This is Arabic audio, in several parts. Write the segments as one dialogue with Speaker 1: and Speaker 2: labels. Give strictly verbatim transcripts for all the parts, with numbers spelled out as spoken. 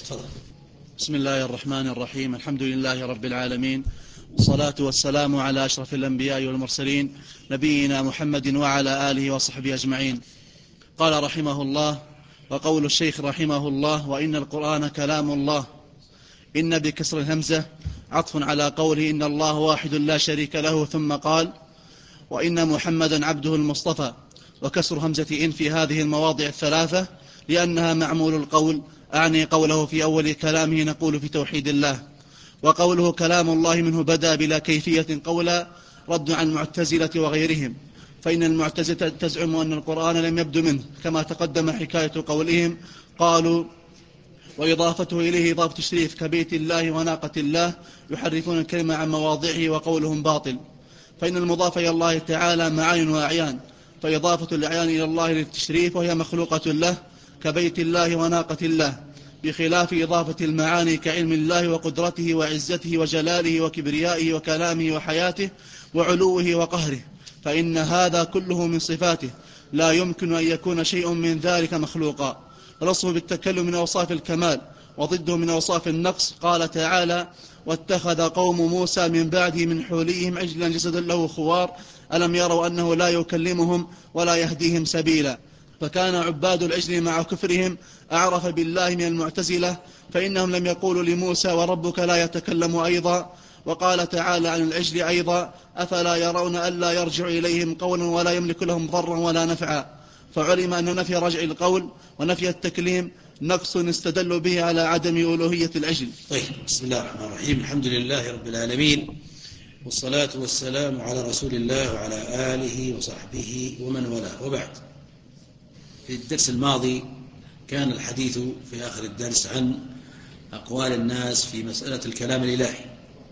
Speaker 1: تفضل.
Speaker 2: بسم الله الرحمن الرحيم. الحمد لله رب العالمين، والصلاة والسلام على أشرف الأنبياء والمرسلين نبينا محمد وعلى آله وصحبه أجمعين. قال رحمه الله: وقول الشيخ رحمه الله: وإن القرآن كلام الله. إن بكسر الهمزة عطف على قوله إن الله واحد لا شريك له، ثم قال: وإن محمدا عبده المصطفى. وكسر همزة إن في هذه المواضع الثلاثة لأنها معمول القول، أعني قوله في أول كلامه نقول في توحيد الله. وقوله كلام الله منه بدأ بلا كيفية قولا رد عن المعتزلة وغيرهم، فإن المعتزلة تزعم أن القرآن لم يبدو منه، كما تقدم حكاية قولهم. قالوا وإضافته إليه إضافة تشريف كبيت الله وناقة الله، يحرفون الكلمة عن مواضعه وقولهم باطل. فإن المضاف إلى الله تعالى معان وأعيان، فإضافة الأعيان إلى الله للتشريف وهي مخلوقة له كبيت الله وناقة الله، بخلاف إضافة المعاني كعلم الله وقدرته وعزته وجلاله وكبريائه وكلامه وحياته وعلوه وقهره، فإن هذا كله من صفاته، لا يمكن أن يكون شيء من ذلك مخلوقا. الوصف بالتكلم من أوصاف الكمال، وضده من أوصاف النقص. قال تعالى: واتخذ قوم موسى من بعده من حوليهم عجلا جسدا له خوار ألم يروا أنه لا يكلمهم ولا يهديهم سبيلا. فكان عباد العجل مع كفرهم أعرف بالله من المعتزلة، فإنهم لم يقولوا لموسى وربك لا يتكلم أيضا. وقال تعالى عن العجل أيضا: أفلا يرون ألا يرجع إليهم قولا ولا يملك لهم ضرا ولا نفعا. فعلم أن نفي رجع القول ونفي التكليم نقص استدلوا به على عدم ألوهية العجل.
Speaker 1: طيب، بسم الله الرحمن الرحيم. الحمد لله رب العالمين، والصلاة والسلام على رسول الله وعلى آله وصحبه ومن والاه، وبعد. في الدرس الماضي كان الحديث في آخر الدرس عن أقوال الناس في مسألة الكلام الإلهي،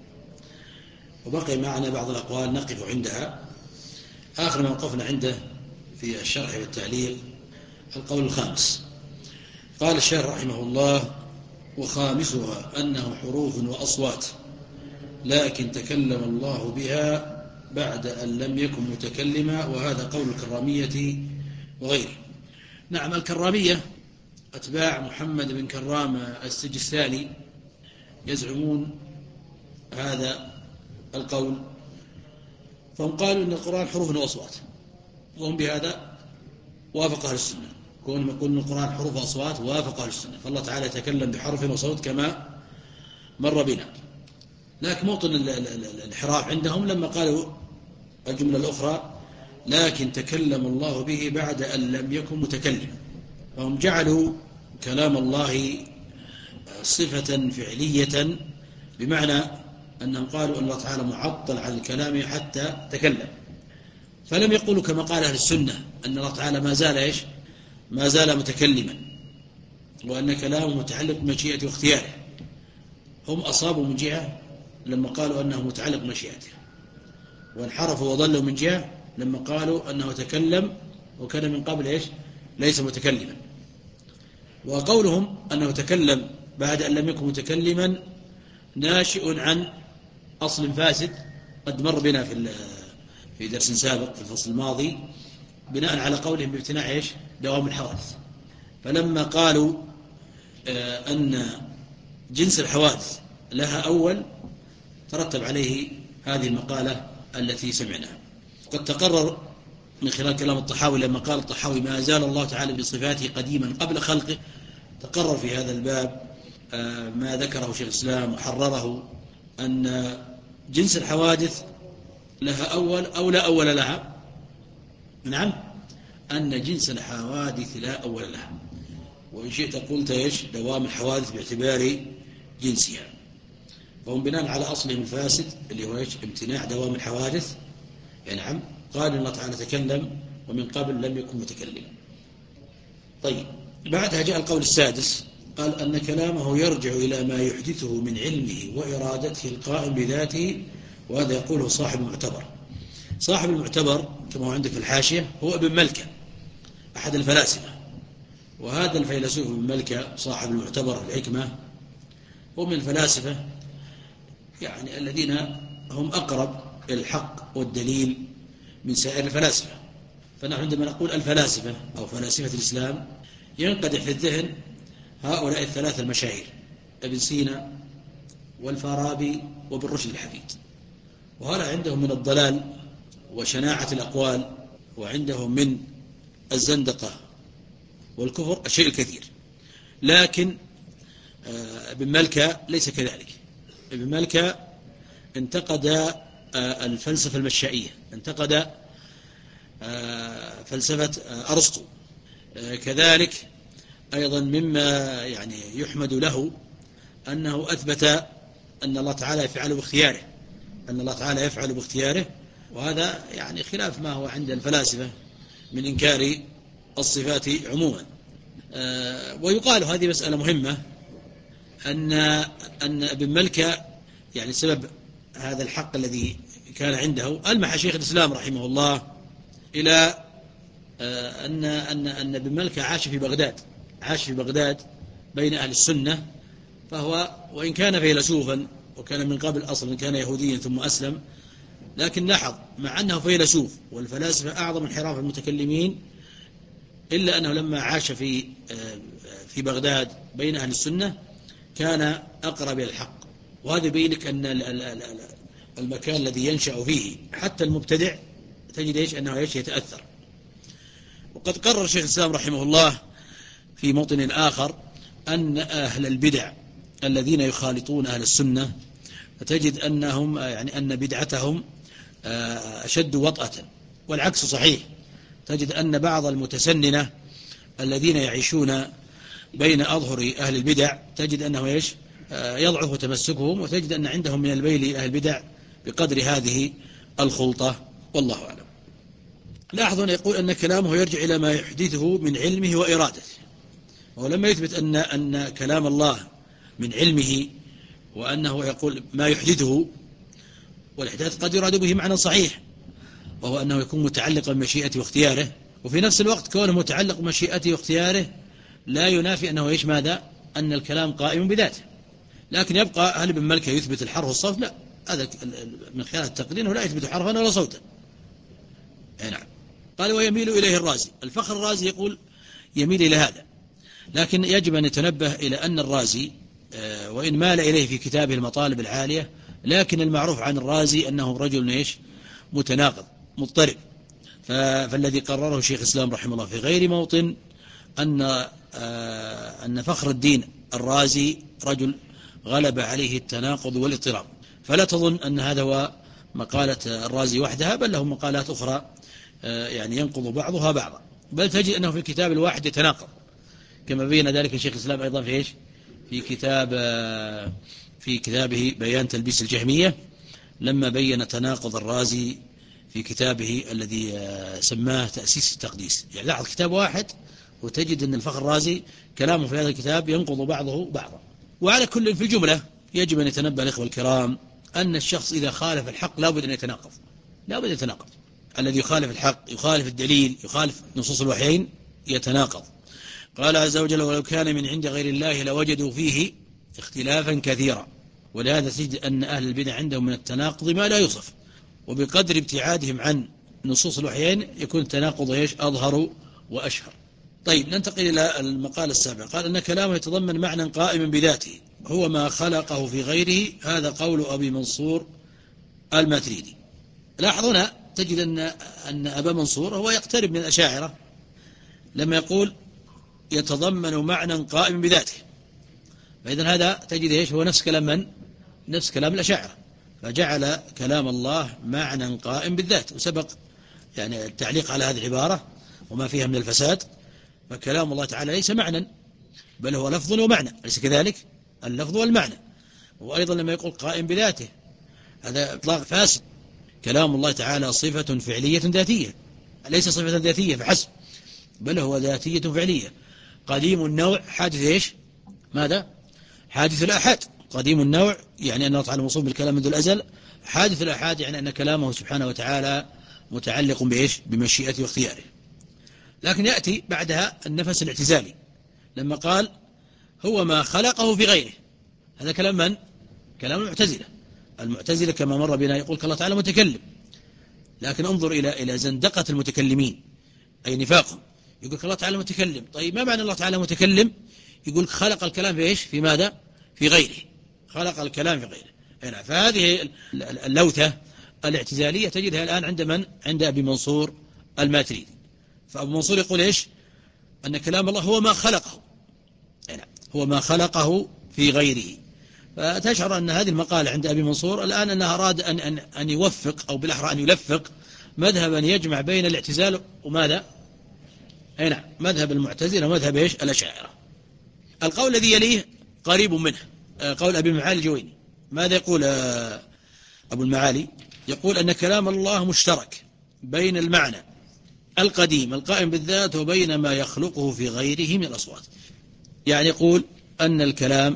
Speaker 1: وبقي معنا بعض الأقوال نقف عندها. آخر ما وقفنا عنده في الشرح والتعليق القول الخامس. قال الشيخ رحمه الله: وخامسها أنه حروف وأصوات، لكن تكلم الله بها بعد أن لم يكن متكلما، وهذا قول الكرامية وغيره. نعم، الكرامية أتباع محمد بن كرام السجستاني يزعمون هذا القول، فهم قالوا أن القرآن حروف وأصوات، وهم بهذا وافق أهل السنة. كونهم يقولون القرآن حروف وأصوات وافق أهل السنة، فالله تعالى يتكلم بحرف وصوت كما مر بنا. لكن موطن الانحراف عندهم لما قالوا الجملة الأخرى: لكن تكلم الله به بعد أن لم يكن متكلما. فهم جعلوا كلام الله صفة فعلية، بمعنى أنهم قالوا أن الله تعالى معطل عن الكلام حتى تكلم، فلم يقولوا كما قال أهل السنة أن الله تعالى ما زال إيش؟ ما زال متكلما، وأن كلامه متعلق بمشيئته واختياره. هم أصابوا من جهة لما قالوا أنه متعلق بمشيئته، وانحرفوا وضلوا من جهة لما قالوا أنه تكلم وكان من قبل إيش؟ ليس متكلما. وقولهم أنه تكلم بعد أن لم يكن متكلما ناشئ عن أصل فاسد قد مر بنا في في درس سابق في الفصل الماضي، بناء على قولهم بامتناع إيش؟ دوام الحوادث. فلما قالوا أن جنس الحوادث لها أول، ترتب عليه هذه المقالة التي سمعناها. قد تقرر من خلال كلام الطحاوي لما قال الطحاوي: ما زال الله تعالى بصفاته قديما قبل خلقه. تقرر في هذا الباب ما ذكره شيخ الإسلام وحرره، أن جنس الحوادث لها أول أو لا أول لها. نعم، أن جنس الحوادث لا أول لها، وإن شئت قلت إيش؟ دوام الحوادث باعتبار جنسها. فهم بناء على أصلهم الفاسد اللي هو إيش؟ امتناع دوام الحوادث. يعني نعم، قال الله تعالى تكلم ومن قبل لم يكن متكلما. طيب، بعدها جاء القول السادس، قال أن كلامه يرجع إلى ما يحدثه من علمه وإرادته القائم بذاته، وهذا يقوله صاحب المعتبر. صاحب المعتبر كما هو عندك في الحاشية هو ابن ملكة أحد الفلاسفة، وهذا الفيلسوف ابن ملكة صاحب المعتبر في الحكمة هو من الفلاسفة يعني الذين هم أقرب إلى الحق والدليل من سائر الفلاسفة. فنحن عندما نقول الفلاسفة أو فلاسفة الإسلام ينقدح في الذهن هؤلاء الثلاثة المشاهير: ابن سينا والفارابي وابن رشد الحفيد. وهذا عندهم من الضلال وشناعة الأقوال، وعندهم من الزندقة والكفر الشيء الكثير. لكن ابن ملكة ليس كذلك. ابن ملكة انتقد الفلسفة المشائية، انتقد فلسفة أرسطو. كذلك أيضا مما يعني يحمد له أنه أثبت أن الله تعالى يفعل باختياره، أن الله تعالى يفعل باختياره، وهذا يعني خلاف ما هو عند الفلاسفة من إنكار الصفات عموما. ويقال هذه مسألة مهمة أن أن ابن ملكة يعني سبب هذا الحق الذي كان عنده ألمح شيخ الإسلام رحمه الله إلى أن أن أن ابن ملكة عاش في بغداد، عاش في بغداد بين أهل السنة، فهو وإن كان فيلسوفا وكان من قبل أصلا كان يهوديا ثم أسلم، لكن لاحظ مع أنه فيلسوف والفلاسفة أعظم انحراف المتكلمين، إلا أنه لما عاش في في بغداد بين أهل السنة كان أقرب إلى الحق. وهذا يبينك أن المكان الذي ينشأ فيه حتى المبتدع تجد إيش أنه إيش يتأثر. وقد قرر شيخ الإسلام رحمه الله في موطن آخر أن أهل البدع الذين يخالطون أهل السنة فتجد أنهم يعني أن بدعتهم أشد وطأة، والعكس صحيح. تجد أن بعض المتسننة الذين يعيشون بين أظهر أهل البدع تجد أنه إيش يضعف تمسكهم، وتجد أن عندهم من الميل أهل البدع بقدر هذه الخلطة، والله أعلم. لاحظوا أن يقول أن كلامه يرجع إلى ما يحدثه من علمه وإرادته، ولما يثبت أن أن كلام الله من علمه وأنه يقول ما يحدثه، والإحداث قد يراد به معنى صحيح وهو أنه يكون متعلقا بمشيئته واختياره، وفي نفس الوقت كونه متعلق بمشيئته واختياره لا ينافي أنه إيش ماذا أن الكلام قائم بذاته. لكن يبقى هل ابن ملكة يثبت الحرف والصوت؟ لا، هذا من خلال التقدير ولا يثبت حرفا ولا صوتا. نعم. قال ويميل إليه الرازي. الفخر الرازي يقول يميل إلى هذا، لكن يجب أن يتنبه إلى أن الرازي وإن مال إليه في كتابه المطالب العالية، لكن المعروف عن الرازي أنه رجل إيش متناقض مضطرب. فالذي قرره شيخ الإسلام رحمه الله في غير موطن أن أن فخر الدين الرازي رجل غلب عليه التناقض والاضطراب. فلا تظن أن هذا هو مقالة الرازي وحدها، بل له مقالات أخرى يعني ينقض بعضها بعضا، بل تجد أنه في الكتاب الواحد يتناقض، كما بين ذلك الشيخ الإسلام أيضا في إيش في كتاب في كتابه بيان تلبيس الجهمية، لما بين تناقض الرازي في كتابه الذي سماه تأسيس التقديس. يعني لاحظ كتاب واحد وتجد أن الفخر الرازي كلامه في هذا الكتاب ينقض بعضه بعضا. وعلى كل في الجملة يجب أن يتنبه الإخوة الكرام أن الشخص إذا خالف الحق لا بد أن يتناقض، لا بد أن يتناقض. الذي يخالف الحق يخالف الدليل يخالف نصوص الوحيين يتناقض. قال عز وجل ولو كان من عند غير الله لوجدوا فيه اختلافا كثيرا. ولهذا تجد أن أهل البدع عندهم من التناقض ما لا يوصف، وبقدر ابتعادهم عن نصوص الوحيين يكون التناقض ايش أظهر وأشهر. طيب ننتقل إلى المقال السابع. قال أن كلامه يتضمن معنى قائما بذاته هو ما خلقه في غيره. هذا قول أبي منصور الماتريدي. لاحظونا تجد أن أن أبا منصور هو يقترب من الأشاعرة لما يقول يتضمن معنى قائم بذاته، فإذا هذا تجد ايش هو نفس كلام من؟ نفس كلام الأشاعرة، فجعل كلام الله معنى قائم بالذات. وسبق يعني التعليق على هذه العبارة وما فيها من الفساد. فكلام الله تعالى ليس معنى بل هو لفظ ومعنى، أليس كذلك؟ اللفظ والمعنى. وأيضا لما يقول قائم بذاته هذا إطلاق فاسد. كلام الله تعالى صفة فعلية ذاتية، ليس صفة ذاتية فحسب بل هو ذاتية فعلية. قديم النوع حادث إيش؟ ماذا؟ حادث الآحاد. قديم النوع يعني أن الله تعالى موصوف بالكلام منذ الأزل. حادث الآحاد يعني أن كلامه سبحانه وتعالى متعلق بإيش؟ بمشيئته واختياره. لكن يأتي بعدها النفس الاعتزالي لما قال هو ما خلقه في غيره. هذا كلام من؟ كلام المعتزلة. المعتزلة كما مر بنا يقول الله تعالى متكلم، لكن انظر إلى إلى زندقة المتكلمين أي نفاقهم. يقول الله تعالى متكلم. طيب ما معنى الله تعالى متكلم؟ يقول خلق الكلام في إيش؟ في ماذا؟ في غيره، خلق الكلام في غيره. هنا فهذه اللوثة الاعتزالية تجدها الآن عند من؟ عند أبي منصور الماتريدي. فأبو منصور يقول إيش؟ أن كلام الله هو ما خلقه، هنا هو ما خلقه في غيره. فتشعر أن هذه المقالة عند أبي منصور الآن أنها أراد أن, أن, أن يوفق أو بالأحرى أن يلفق مذهبا يجمع بين الاعتزال وماذا؟ هنا مذهب المعتزلة ومذهب إيش؟ الأشاعرة. القول الذي يليه قريب منه، قول أبي المعالي الجويني. ماذا يقول أبو المعالي؟ يقول أن كلام الله مشترك بين المعنى القديم القائم بالذات وبين ما يخلقه في غيره من الأصوات. يعني يقول أن الكلام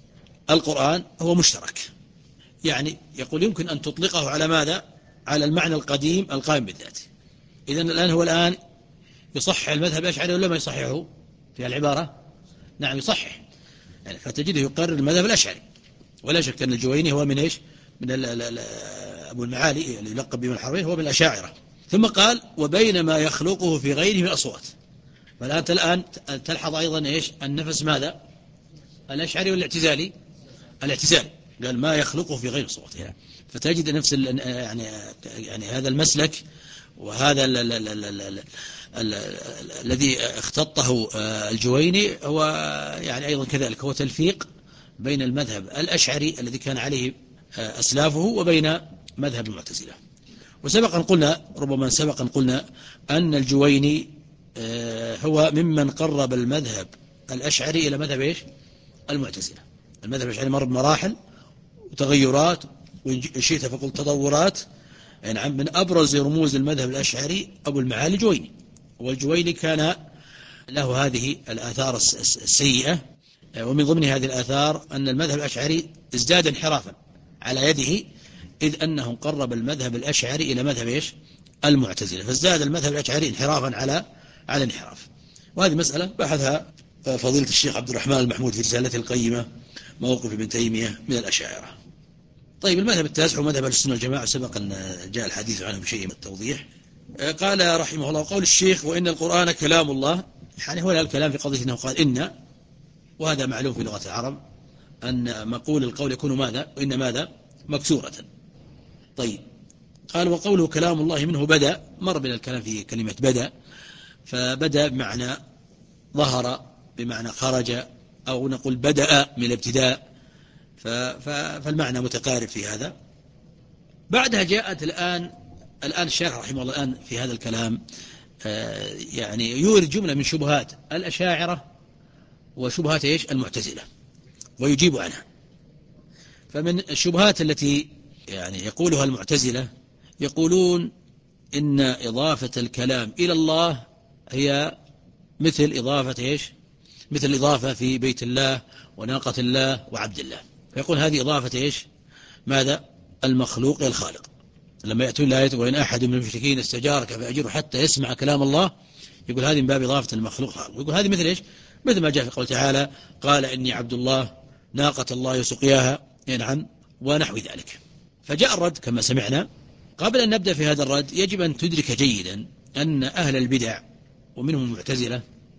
Speaker 1: القرآن هو مشترك، يعني يقول يمكن أن تطلقه على ماذا؟ على المعنى القديم القائم بالذات. إذن الآن هو الآن يصحح المذهب الأشعري ولا ما يصححه في العبارة؟ نعم يصحح، يعني فتجده يقرر المذهب الأشعري. ولا شك أن الجويني هو من إيش؟ من ال ال ال أبو المعالي اللي يلقب بابن الحرمين هو من الأشاعرة. ثم قال وبين ما يخلقه في غيره من الأصوات. فالآن الآن تلحظ أيضا إيش؟ النفس ماذا؟ الأشعري والاعتزالي؟ الاعتزالي قال ما يخلقه في غير الأصوات. يعني فتجد نفس يعني يعني هذا المسلك وهذا ال ال ال ال ال ال الذي اختطه الجويني هو يعني أيضا كذلك هو تلفيق بين المذهب الأشعري الذي كان عليه أسلافه وبين مذهب المعتزلة. وسبقا قلنا ربما سبقا قلنا أن الجويني هو ممن قرب المذهب الأشعري إلى مذهب إيش؟ المعتزلة. المذهب الأشعري مر بمراحل وتغيرات وإن شئت فقل تطورات. يعني من أبرز رموز المذهب الأشعري أبو المعالي الجويني، والجويني كان له هذه الآثار السيئة، ومن ضمن هذه الآثار أن المذهب الأشعري ازداد انحرافا على يده، إذ أنه قرب المذهب الأشعري إلى مذهب إيش؟ المعتزلة، فازداد المذهب الأشعري انحرافا على على انحراف. وهذه مسألة بحثها فضيلة الشيخ عبد الرحمن المحمود في رسالته القيمة موقف ابن تيمية من الأشاعرة. طيب المذهب التاسع ومذهب السنة والجماعة سبق أن جاء الحديث عنه بشيء من التوضيح. قال رحمه الله قول الشيخ وإن القرآن كلام الله، يعني هو الكلام في قضية أنه قال إن، وهذا معلوم في لغة العرب أن مقول القول يكون ماذا؟ وإن ماذا؟ مكسورة. طيب قال وقوله كلام الله منه بدأ، مر بنا الكلام في كلمة بدأ، فبدأ بمعنى ظهر بمعنى خرج، أو نقول بدأ من الابتداء، فالمعنى متقارب في هذا. بعدها جاءت الآن الآن الشارح رحمه الله الآن في هذا الكلام يعني يورد جملة من شبهات الأشاعرة وشبهات إيش؟ المعتزلة، ويجيب عنها. فمن الشبهات التي يعني يقولها المعتزلة يقولون إن إضافة الكلام إلى الله هي مثل إضافة إيش؟ مثل الإضافة في بيت الله وناقة الله وعبد الله. فيقول هذه إضافة إيش؟ ماذا؟ المخلوق إلى الخالق. لما يأتون الآية وإن أحد من المشركين استجارك فأجره حتى يسمع كلام الله، يقول هذه من باب إضافة المخلوق خالق. يقول هذه مثل إيش؟ مثل ما جاء في قوله تعالى قال إني عبد الله ناقة الله يسقياها، نعم، ونحو ذلك. فجاء الرد كما سمعنا. قبل أن نبدأ في هذا الرد يجب أن تدرك جيدا أن أهل البدع ومنهم المعتزلة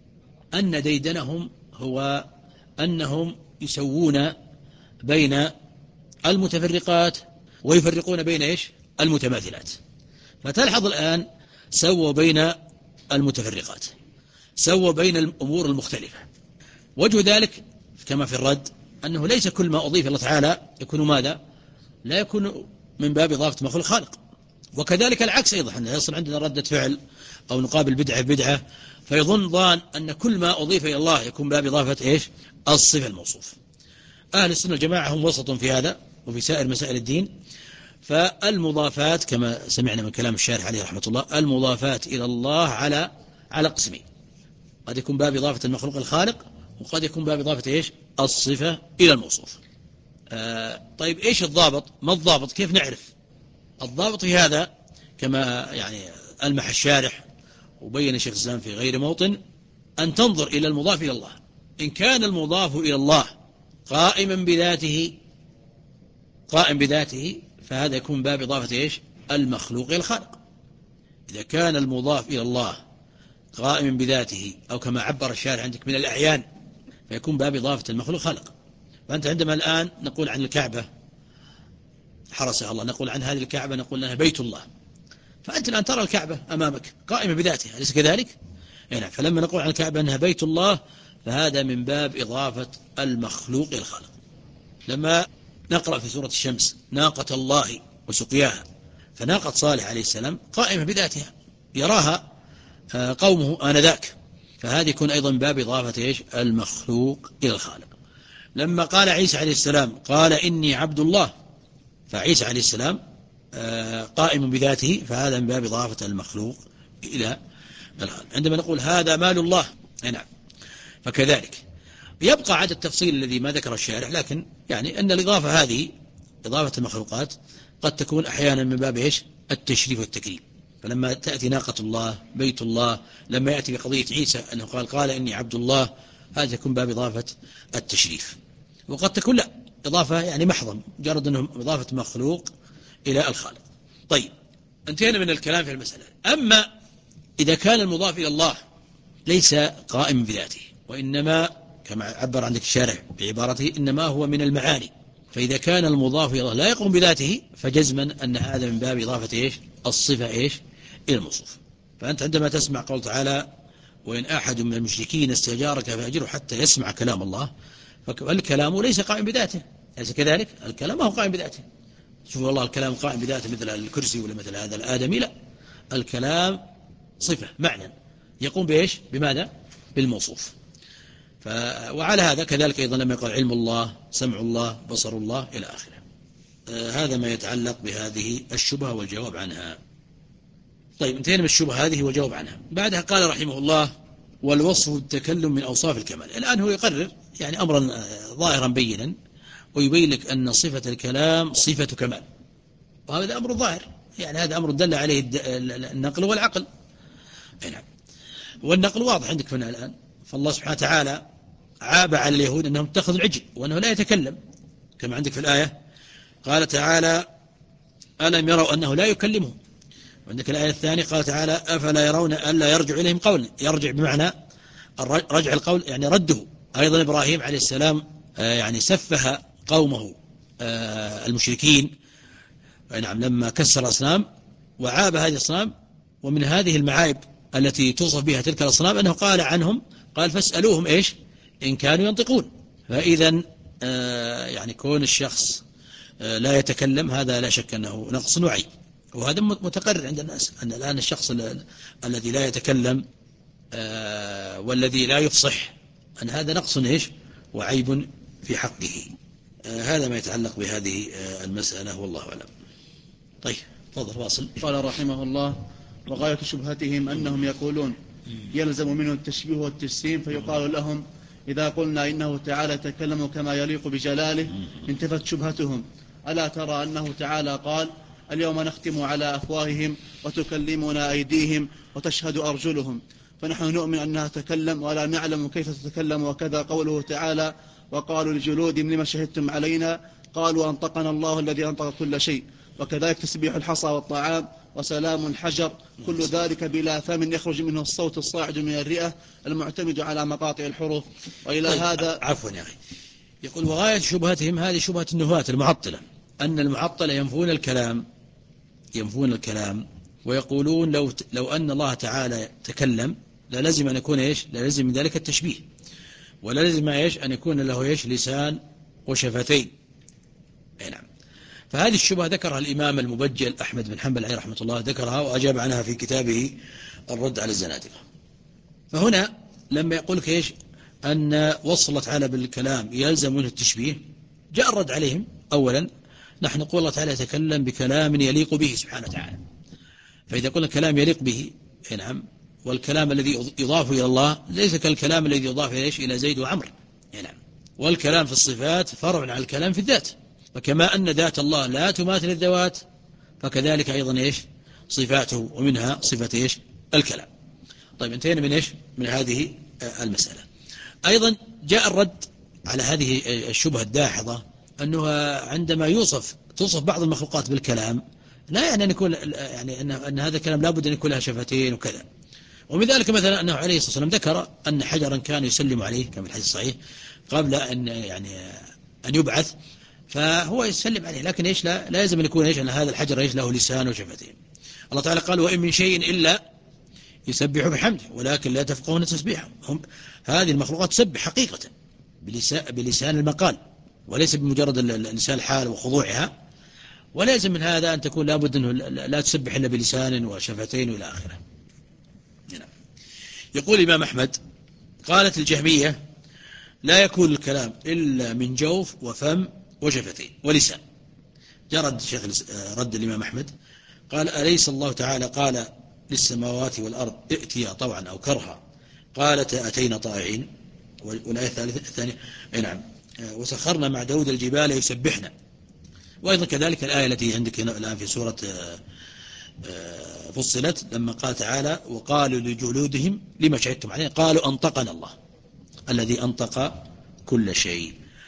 Speaker 1: أن ديدنهم هو أنهم يسوون بين المتفرقات ويفرقون بين إيش؟ المتماثلات. فتلحظ الآن سووا بين المتفرقات، سووا بين الأمور المختلفة. وجه ذلك كما في الرد أنه ليس كل ما أضيف الله تعالى يكون ماذا؟ لا يكون من باب إضافة مخلوق خالق. وكذلك العكس أيضا، أن يصل عندنا ردة فعل أو نقابل بدعة بدعة، فيظن ظان أن كل ما أضيف إلى الله يكون باب إضافة إيش؟ الصفة الموصوف. أهل السنة والجماعة هم وسط في هذا وفي سائر مسائل الدين. فالمضافات كما سمعنا من كلام الشارح عليه رحمة الله، المضافات إلى الله على على قسمين، قد يكون باب إضافة المخلوق الخالق، وقد يكون باب إضافة إيش؟ الصفة إلى الموصوف. آه طيب إيش الضابط؟ ما الضابط؟ كيف نعرف الضابط في هذا؟ كما يعني ألمح الشارح وبين شيخ الإسلام في غير موطن، أن تنظر إلى المضاف إلى الله. إن كان المضاف إلى الله قائما بذاته قائم بذاته فهذا يكون باب إضافة إيش؟ المخلوق إلى الخالق. إذا كان المضاف إلى الله قائم بذاته أو كما عبر الشارح عندك من الأعيان فيكون باب إضافة المخلوق خلق. فأنت عندما الآن نقول عن الكعبة حرسها الله، نقول عن هذه الكعبة نقول أنها بيت الله، فأنت الآن ترى الكعبة أمامك قائمة بذاتها، أليس كذلك؟ يعني فلما نقول عن الكعبة أنها بيت الله فهذا من باب إضافة المخلوق إلى الخالق. لما نقرأ في سورة الشمس ناقة الله وسقياها، فناقة صالح عليه السلام قائمة بذاتها يراها قومه آنذاك، فهذه يكون أيضا باب إضافة إيش؟ المخلوق إلى الخالق. لما قال عيسى عليه السلام قال إني عبد الله، فعيسى عليه السلام قائم بذاته، فهذا من باب إضافة المخلوق إلى الخالق. عندما نقول هذا مال الله، نعم، فكذلك يبقى عدد التفصيل الذي ما ذكر الشارح، لكن يعني أن الإضافة هذه إضافة المخلوقات قد تكون أحيانا من باب إيش؟ التشريف والتكريم. فلما تأتي ناقة الله بيت الله، لما يأتي بقضية عيسى أنه قال قال إني عبد الله، هذا يكون باب إضافة التشريف. وقد تكون لا إضافة يعني محضة، مجرد أنه إضافة مخلوق إلى الخالق. طيب، انتهينا من الكلام في المسألة. أما إذا كان المضاف إلى الله ليس قائم بذاته، وإنما كما عبر عندك الشارح بعبارته إنما هو من المعاني، فإذا كان المضاف إلى الله لا يقوم بذاته فجزما أن هذا من باب إضافة إيش؟ الصفة إيش؟ إلى الموصوف. فأنت عندما تسمع قول تعالى وإن أحد من المشركين استجارك فأجره حتى يسمع كلام الله، فالكلام ليس قائم بذاته، أليس كذلك؟ الكلام هو قائم بذاته. شوف والله الكلام قائم بذاته مثل الكرسي ولا مثل هذا الآدمي، لا، الكلام صفة معنى يقوم بإيش؟ بماذا؟ بالموصوف. ف... وعلى هذا كذلك أيضا لما يقول علم الله سمع الله بصر الله إلى آخره. آه هذا ما يتعلق بهذه الشبهة والجواب عنها. طيب، انتهينا من الشبهة هذه والجواب عنها. بعدها قال رحمه الله والوصف التكلم من أوصاف الكمال. الآن هو يقرر يعني أمرا ظاهرا بينا، ويبين لك أن صفة الكلام صفة كمال، وهذا أمر ظاهر، يعني هذا أمر دل عليه النقل والعقل. نعم، والنقل واضح عندك هنا الآن. فالله سبحانه وتعالى عاب على اليهود أنهم اتخذوا العجل وأنه لا يتكلم، كما عندك في الآية قال تعالى ألم يروا أنه لا يكلمهم. وعندك الآية الثانية قال تعالى أفلا يرون ألا يرجع إليهم قول، يرجع بمعنى رجع القول يعني رده. أيضا إبراهيم عليه السلام يعني سفه قومه المشركين، نعم، لما كسر الأصنام وعاب هذه الأصنام. ومن هذه المعايب التي توصف بها تلك الأصنام أنه قال عنهم قال فاسألوهم إيش إن كانوا ينطقون. فإذا يعني كون الشخص لا يتكلم هذا لا شك أنه نقص وعيب، وهذا متقرر عند الناس أن الآن الشخص الذي لا يتكلم والذي لا يفصح أن هذا نقص إيش وعيب في حقه. هذا ما يتعلق بهذه المسألة والله أعلم. طيب، تفضل واصل.
Speaker 2: قال رحمه الله وغاية شبهتهم أنهم يقولون يلزم منه التشبيه والتجسيم، فيقال لهم إذا قلنا إنه تعالى تكلم كما يليق بجلاله انتفت شبهتهم. ألا ترى أنه تعالى قال اليوم نختم على أفواههم وتكلمنا أيديهم وتشهد أرجلهم، فنحن نؤمن أنها تكلم ولا نعلم كيف تتكلم. وكذا قوله تعالى وقالوا لجلودهم لما شهدتم علينا قالوا أنطقنا الله الذي أنطق كل شيء. وكذلك تسبيح الحصى والطعام وسلام الحجر، كل ذلك بلا فم يخرج منه الصوت الصاعد من الرئة المعتمد على مقاطع الحروف. وإلى
Speaker 1: طيب
Speaker 2: هذا
Speaker 1: عفوا يا أخي، يقول وغاية شبهتهم هذه شبهة النهاة المعطلة، أن المعطلة ينفون الكلام ينفون الكلام ويقولون لو لو أن الله تعالى تكلم لازم أن يكون إيش لازم من ذلك التشبيه، ولا لازم إيش أن يكون له إيش لسان وشفتين. أي نعم. فهذه الشبهة ذكرها الإمام المبجل أحمد بن حنبل عليه رحمة الله، ذكرها وأجاب عنها في كتابه الرد على الزنادقة. فهنا لما يقول لك إيش أن وصف الله تعالى بالكلام يلزم منه التشبيه، جاء الرد عليهم. أولا نحن نقول الله تعالى يتكلم بكلام يليق به سبحانه وتعالى، فإذا قلنا كلام يليق به، نعم، والكلام الذي يضاف إلى الله ليس كالكلام الذي يضاف إيش إلى زيد وعمر، نعم. والكلام في الصفات فرع عن الكلام في الذات، فكما أن ذات الله لا تماثل الذوات فكذلك أيضا إيش صفاته، ومنها صفة إيش الكلام. طيب، انتهينا من إيش من هذه المسألة. أيضا جاء الرد على هذه الشبهة الداحضة، أنه عندما يوصف توصف بعض المخلوقات بالكلام لا يعني أن يكون يعني أن, أن هذا الكلام لابد أن يكون لها شفتين وكذا. ومن ذلك مثلا أنه عليه الصلاة والسلام ذكر أن حجرا كان يسلم عليه كما في الحديث الصحيح قبل أن يعني أن يبعث فهو يسلم عليه، لكن إيش لا لازم أن يكون إيش أن هذا الحجر إيش له لسان وشفتين. الله تعالى قال وإن من شيء إلا يسبح بحمده ولكن لا تفقهون تسبيحهم. هذه المخلوقات تسبح حقيقة بلسان المقال وليس بمجرد لسان الحال وخضوعها، ولازم من هذا أن تكون لابد أنه لا تسبح إلا بلسان وشفتين وإلى آخره. يقول الإمام أحمد قالت الجهمية لا يكون الكلام إلا من جوف وفم وشفتين ولسان. جرد شيخ رد الإمام أحمد قال أليس الله تعالى قال للسماوات والأرض ائتيا طوعا أو كرها قالتا أتينا طائعين. والآية الثانية نعم وسخرنا مع داود الجبال يسبحنا. وأيضا كذلك الآية التي عندك هنا الآن في سورة فصلت لما قال تعالى وقالوا لجلودهم لما شهدتم علينا قالوا أنطقنا الله الذي أنطق كل شيء.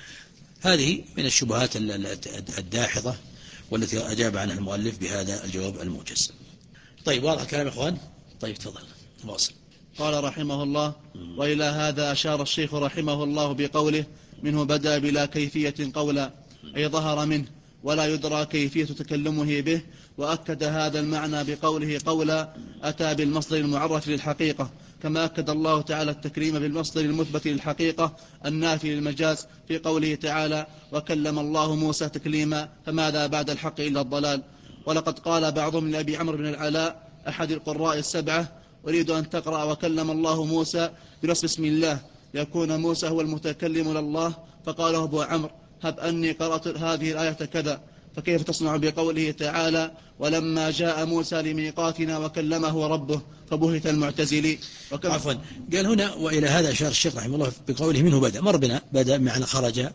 Speaker 1: هذه من الشبهات الداحضة والتي أجاب عنها المؤلف بهذا الجواب الموجز. طيب واضح الكلام يا إخوان؟ طيب تفضل واصل.
Speaker 2: قال رحمه الله وإلى هذا أشار الشيخ رحمه الله بقوله منه بدأ بلا كيفية قولا أي ظهر منه ولا يدرى كيفية تكلمه به. وأكد هذا المعنى بقوله قولا أتى بالمصدر المعرف للحقيقة كما أكد الله تعالى التكريم بالمصدر المثبت للحقيقة النافي للمجاز في قوله تعالى وكلم الله موسى تكليما فماذا بعد الحق إلا الضلال. ولقد قال بعضهم لأبي عمرو بن العلاء أحد القراء السبعة أريد أن تقرأ وكلم الله موسى بنصب اسم الله يكون موسى هو المتكلم لله. فقال أبو عمرو هب أني قرأت هذه الآية كذا فكيف تصنع بقوله تعالى ولما جاء موسى لميقاتنا وكلمه ربه فبهت المعتزلي.
Speaker 1: عفوا قال هنا وإلى هذا أشار الشيخ رحمه الله بقوله منه بدأ مر بنا بدأ معنى خرج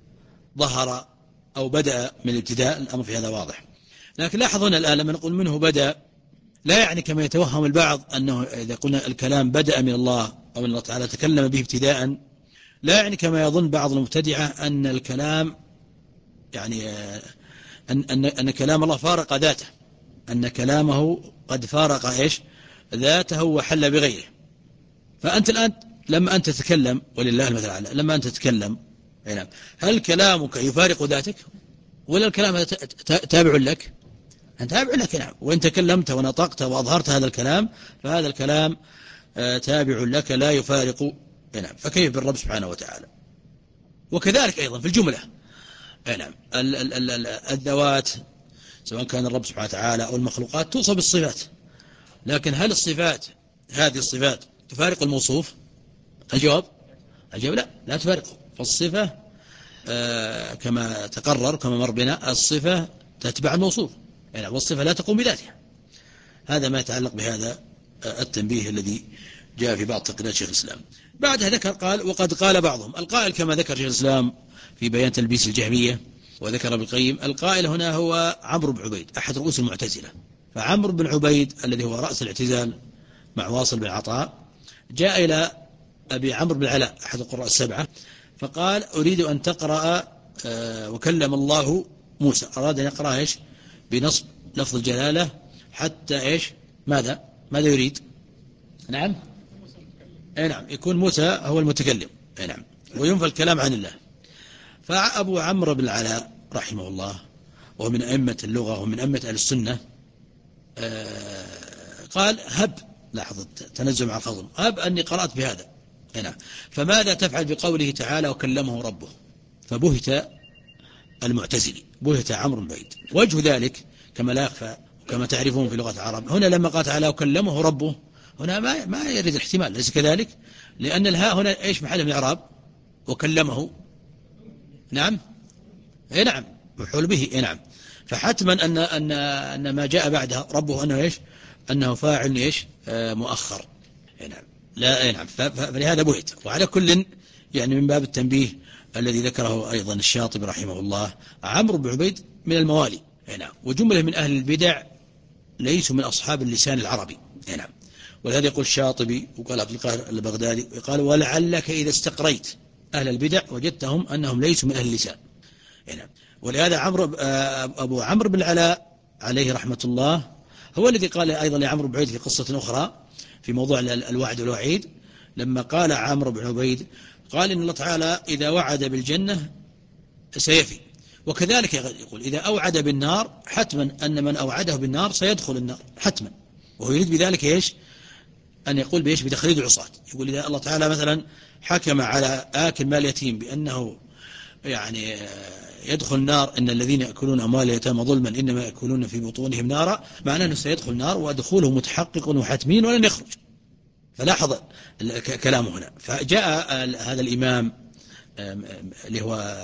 Speaker 1: ظهر أو بدأ من الابتداء الأمر في هذا واضح. لكن لاحظ هنا الآن لما نقول منه بدأ لا يعني كما يتوهم البعض أنه إذا قلنا الكلام بدأ من الله أو الله تعالى تكلم به ابتداء لا يعني كما يظن بعض المبتدعة أن الكلام يعني أن, أن, أن كلام الله فارق ذاته أن كلامه قد فارق إيش ذاته وحل بغيره. فأنت الآن لما أنت تتكلم ولله المثل الأعلى لما أنت تتكلم هل كلامك يفارق ذاتك ولا الكلام تابع لك؟ أنت تابع لك نعم. وإن تكلمت ونطقت وأظهرت هذا الكلام فهذا الكلام تابع لك لا يفارق نعم. فكيف بالرب سبحانه وتعالى؟ وكذلك أيضا في الجملة نعم الذوات سواء كان الرب سبحانه وتعالى أو المخلوقات توصف بالصفات، لكن هل الصفات هذه الصفات تفارق الموصوف؟ الجواب الجواب لا لا تفارقه. فالصفة آه كما تقرر كما مر بنا الصفة تتبع الموصوف يعني والصفة لا تقوم بذاتها. هذا ما يتعلق بهذا آه التنبيه الذي جاء في بعض تقريرات شيخ الإسلام. بعدها ذكر قال وقد قال بعضهم القائل كما ذكر شيخ الإسلام في بيان تلبيس الجهمية وذكر ابن القيم القائل هنا هو عمرو بن عبيد أحد رؤوس المعتزلة. فعمرو بن عبيد الذي هو رأس الاعتزال مع واصل بن عطاء جاء إلى أبي عمرو بن العلاء أحد القراء السبعة فقال أريد أن تقرأ آه وكلم الله موسى. أراد أن يقرأ إيش بنصب لفظ الجلالة حتى إيش ماذا ماذا يريد؟ نعم أي نعم يكون موسى هو المتكلم أي نعم وينفى الكلام عن الله. فأبو عمرو بن العلاء رحمه الله وهو من أئمة اللغة ومن أئمة أهل السنة آه قال هب لاحظ تنزل مع الخضم هب أني قرأت بهذا هنا فماذا تفعل بقوله تعالى وكلمه ربه؟ فبهت المعتزلي بهت عمرو بن عبيد. وجه ذلك كما لا يخفى وكما تعرفون في لغة العرب هنا لما قال تعالى وكلمه ربه هنا ما ما يريد الاحتمال ليس كذلك لأن الهاء هنا إيش محل من الإعراب وكلمه نعم اي نعم مفعول به اي نعم. فحتما أن أن أن ما جاء بعدها ربه أنه إيش أنه فاعل إيش آه مؤخر اي نعم لا اي نعم. فلهذا بهت. وعلى كل يعني من باب التنبيه الذي ذكره أيضا الشاطبي رحمه الله عمرو بن عبيد من الموالي اي نعم وجملة من أهل البدع ليسوا من أصحاب اللسان العربي اي نعم. ولهذا يقول الشاطبي وقال عبد القاهر البغدادي وقال ولعلك إذا استقريت أهل البدع وجدتهم أنهم ليسوا من أهل اللسان يعني. ولهذا عمرو أبو عمرو بن العلاء عليه رحمة الله هو الذي قال أيضا لعمرو بن عبيد في قصة أخرى في موضوع الوعد والوعيد لما قال عمرو بن عبيد قال إن الله تعالى إذا وعد بالجنة سيفي. وكذلك يقول إذا أوعد بالنار حتما أن من أوعده بالنار سيدخل النار حتما، وهو يريد بذلك إيش؟ أن يقول بإيش؟ بتخليد العصاة. يقول إذا الله تعالى مثلا حكم على آكل مال يتيم بأنه يعني يدخل النار، إن الذين يأكلون أموال اليتامى ظلما إنما يأكلون في بطونهم نارا، معناه أنه سيدخل النار ودخوله متحقق وحتمين ولن يخرج. فلاحظ كلامه هنا. فجاء هذا الإمام اللي هو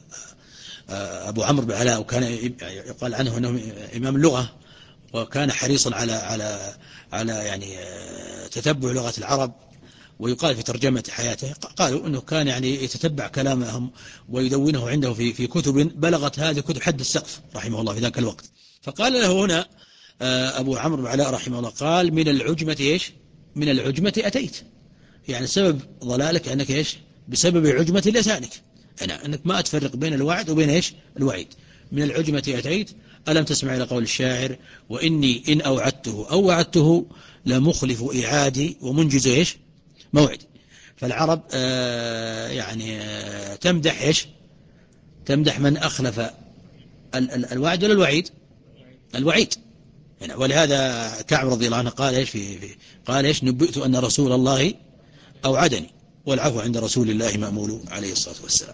Speaker 1: أبو عمرو بن علاء، وكان يقال عنه أنه إمام اللغة، وكان حريصا على على على يعني تتبع لغة العرب، ويقال في ترجمة حياته قالوا أنه كان يعني يتتبع كلامهم ويدونه عنده في في كتب بلغت هذه الكتب حد السقف رحمه الله في ذاك الوقت. فقال له هنا أبو عمرو بن علاء رحمه الله، قال من العجمة إيش؟ من العجمة أتيت، يعني سبب ضلالك أنك إيش؟ بسبب عجمة لسانك، أنا أنك ما تفرق بين الوعد وبين إيش؟ الوعيد. من العجمة أتيت، ألم تسمع إلى قول الشاعر وإني إن أوعدته أو وعدته لمخلف إعادي ومنجز إيش؟ موعدي. فالعرب آه يعني آه تمدح إيش؟ تمدح من أخلف ال ال الوعد ولا الوعيد؟ الوعيد. يعني ولهذا كعب رضي الله عنه قال إيش في, في قال إيش؟ نبئت أن رسول الله أوعدني والعفو عند رسول الله مأمول عليه الصلاة والسلام.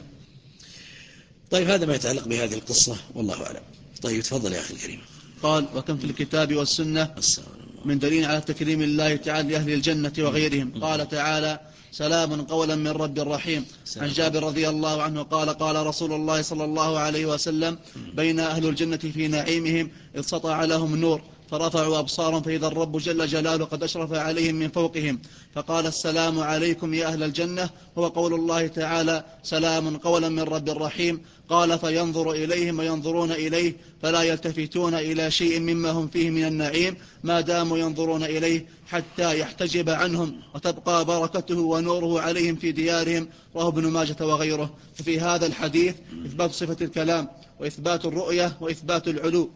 Speaker 1: طيب هذا ما يتعلق بهذه القصة والله أعلم. طيب تفضل يا أخي الكريم.
Speaker 2: قال وكم في الكتاب والسنة من دليل على تكريم الله تعالى لأهل الجنة وغيرهم. قال تعالى سلام قولا من رب رحيم. عن جابر رضي الله عنه قال قال رسول الله صلى الله عليه وسلم بين أهل الجنة في نعيمهم إذ سطع لهم نور فرفعوا أبصارهم فإذا الرب جل جلاله قد أشرف عليهم من فوقهم فقال السلام عليكم يا أهل الجنة، هو قول الله تعالى سلام قولا من رب رحيم. قال فينظر إليهم وينظرون إليه فلا يلتفتون إلى شيء مما هم فيه من النعيم ما داموا ينظرون إليه حتى يحتجب عنهم وتبقى بركته ونوره عليهم في ديارهم. رواه ابن ماجة وغيره. ففي هذا الحديث إثبات صفة الكلام وإثبات الرؤية وإثبات العلو.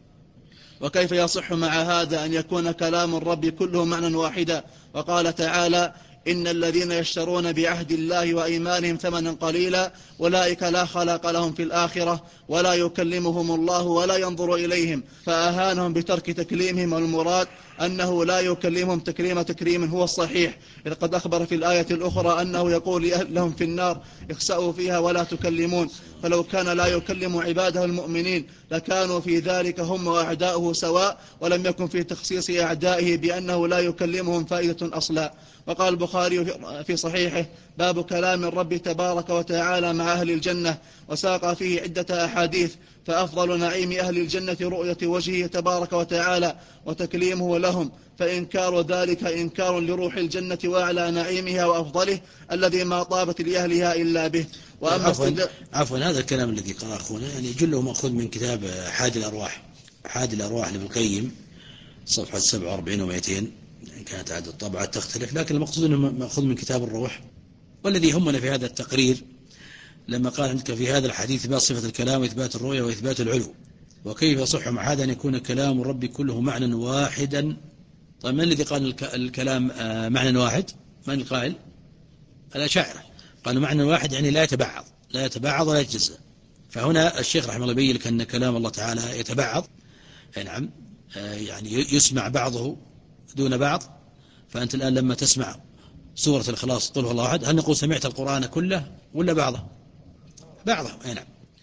Speaker 2: وكيف يصح مع هذا أن يكون كلام الرب كله معنى واحدا؟ وقال تعالى إن الذين يشترون بعهد الله وإيمانهم ثمنا قليلا أولئك لا خلاق لهم في الآخرة ولا يكلمهم الله ولا ينظر إليهم، فأهانهم بترك تكليمهم، والمراد أنه لا يكلمهم تكريم تكريم هو الصحيح، إذ قد أخبر في الآية الأخرى أنه يقول لهم في النار اخسأوا فيها ولا تكلمون. فلو كان لا يكلم عباده المؤمنين لكانوا في ذلك هم وأعداؤه سواء، ولم يكن في تخصيص أعدائه بأنه لا يكلمهم فائدة أصلا. وقال البخاري في صحيحه باب كلام الرب تبارك وتعالى مع أهل الجنة، وساق فيه عدة أحاديث، فأفضل نعيم أهل الجنة رؤية وجهه تبارك وتعالى وتكليمه لهم، فإنكار ذلك إنكار لروح الجنة وأعلى نعيمها وأفضله الذي ما طابت لأهلها إلا به.
Speaker 1: وأما عفوا, عفوا هذا الكلام الذي قرأ أخونا يعني جله مأخوذ من كتاب حاد الأرواح حاد الأرواح لابن القيم صفحة سبعة وأربعين ومئتين، كانت عدد الطبعات تختلف، لكن المقصود أنه مأخوذ من كتاب الروح. والذي همنا في هذا التقرير لما قال عندك في هذا الحديث إثبات صفة الكلام وإثبات الرؤية وإثبات العلو، وكيف يصح مع هذا أن يكون كلام الرب كله معنى واحدا. طيب من الذي قال الكلام معنى واحد؟ من القائل؟ الأشاعرة قالوا معنى واحد يعني لا يتبعض لا يتبعض ولا يتجزأ. فهنا الشيخ رحمه الله يبين لك أن كلام الله تعالى يتبعض، نعم، يعني يسمع بعضه دون بعض. فأنت الآن لما تسمع سورة الإخلاص قل هو الله أحد، هل نقول سمعت القرآن كله ولا بعضه؟ بعضه، نعم.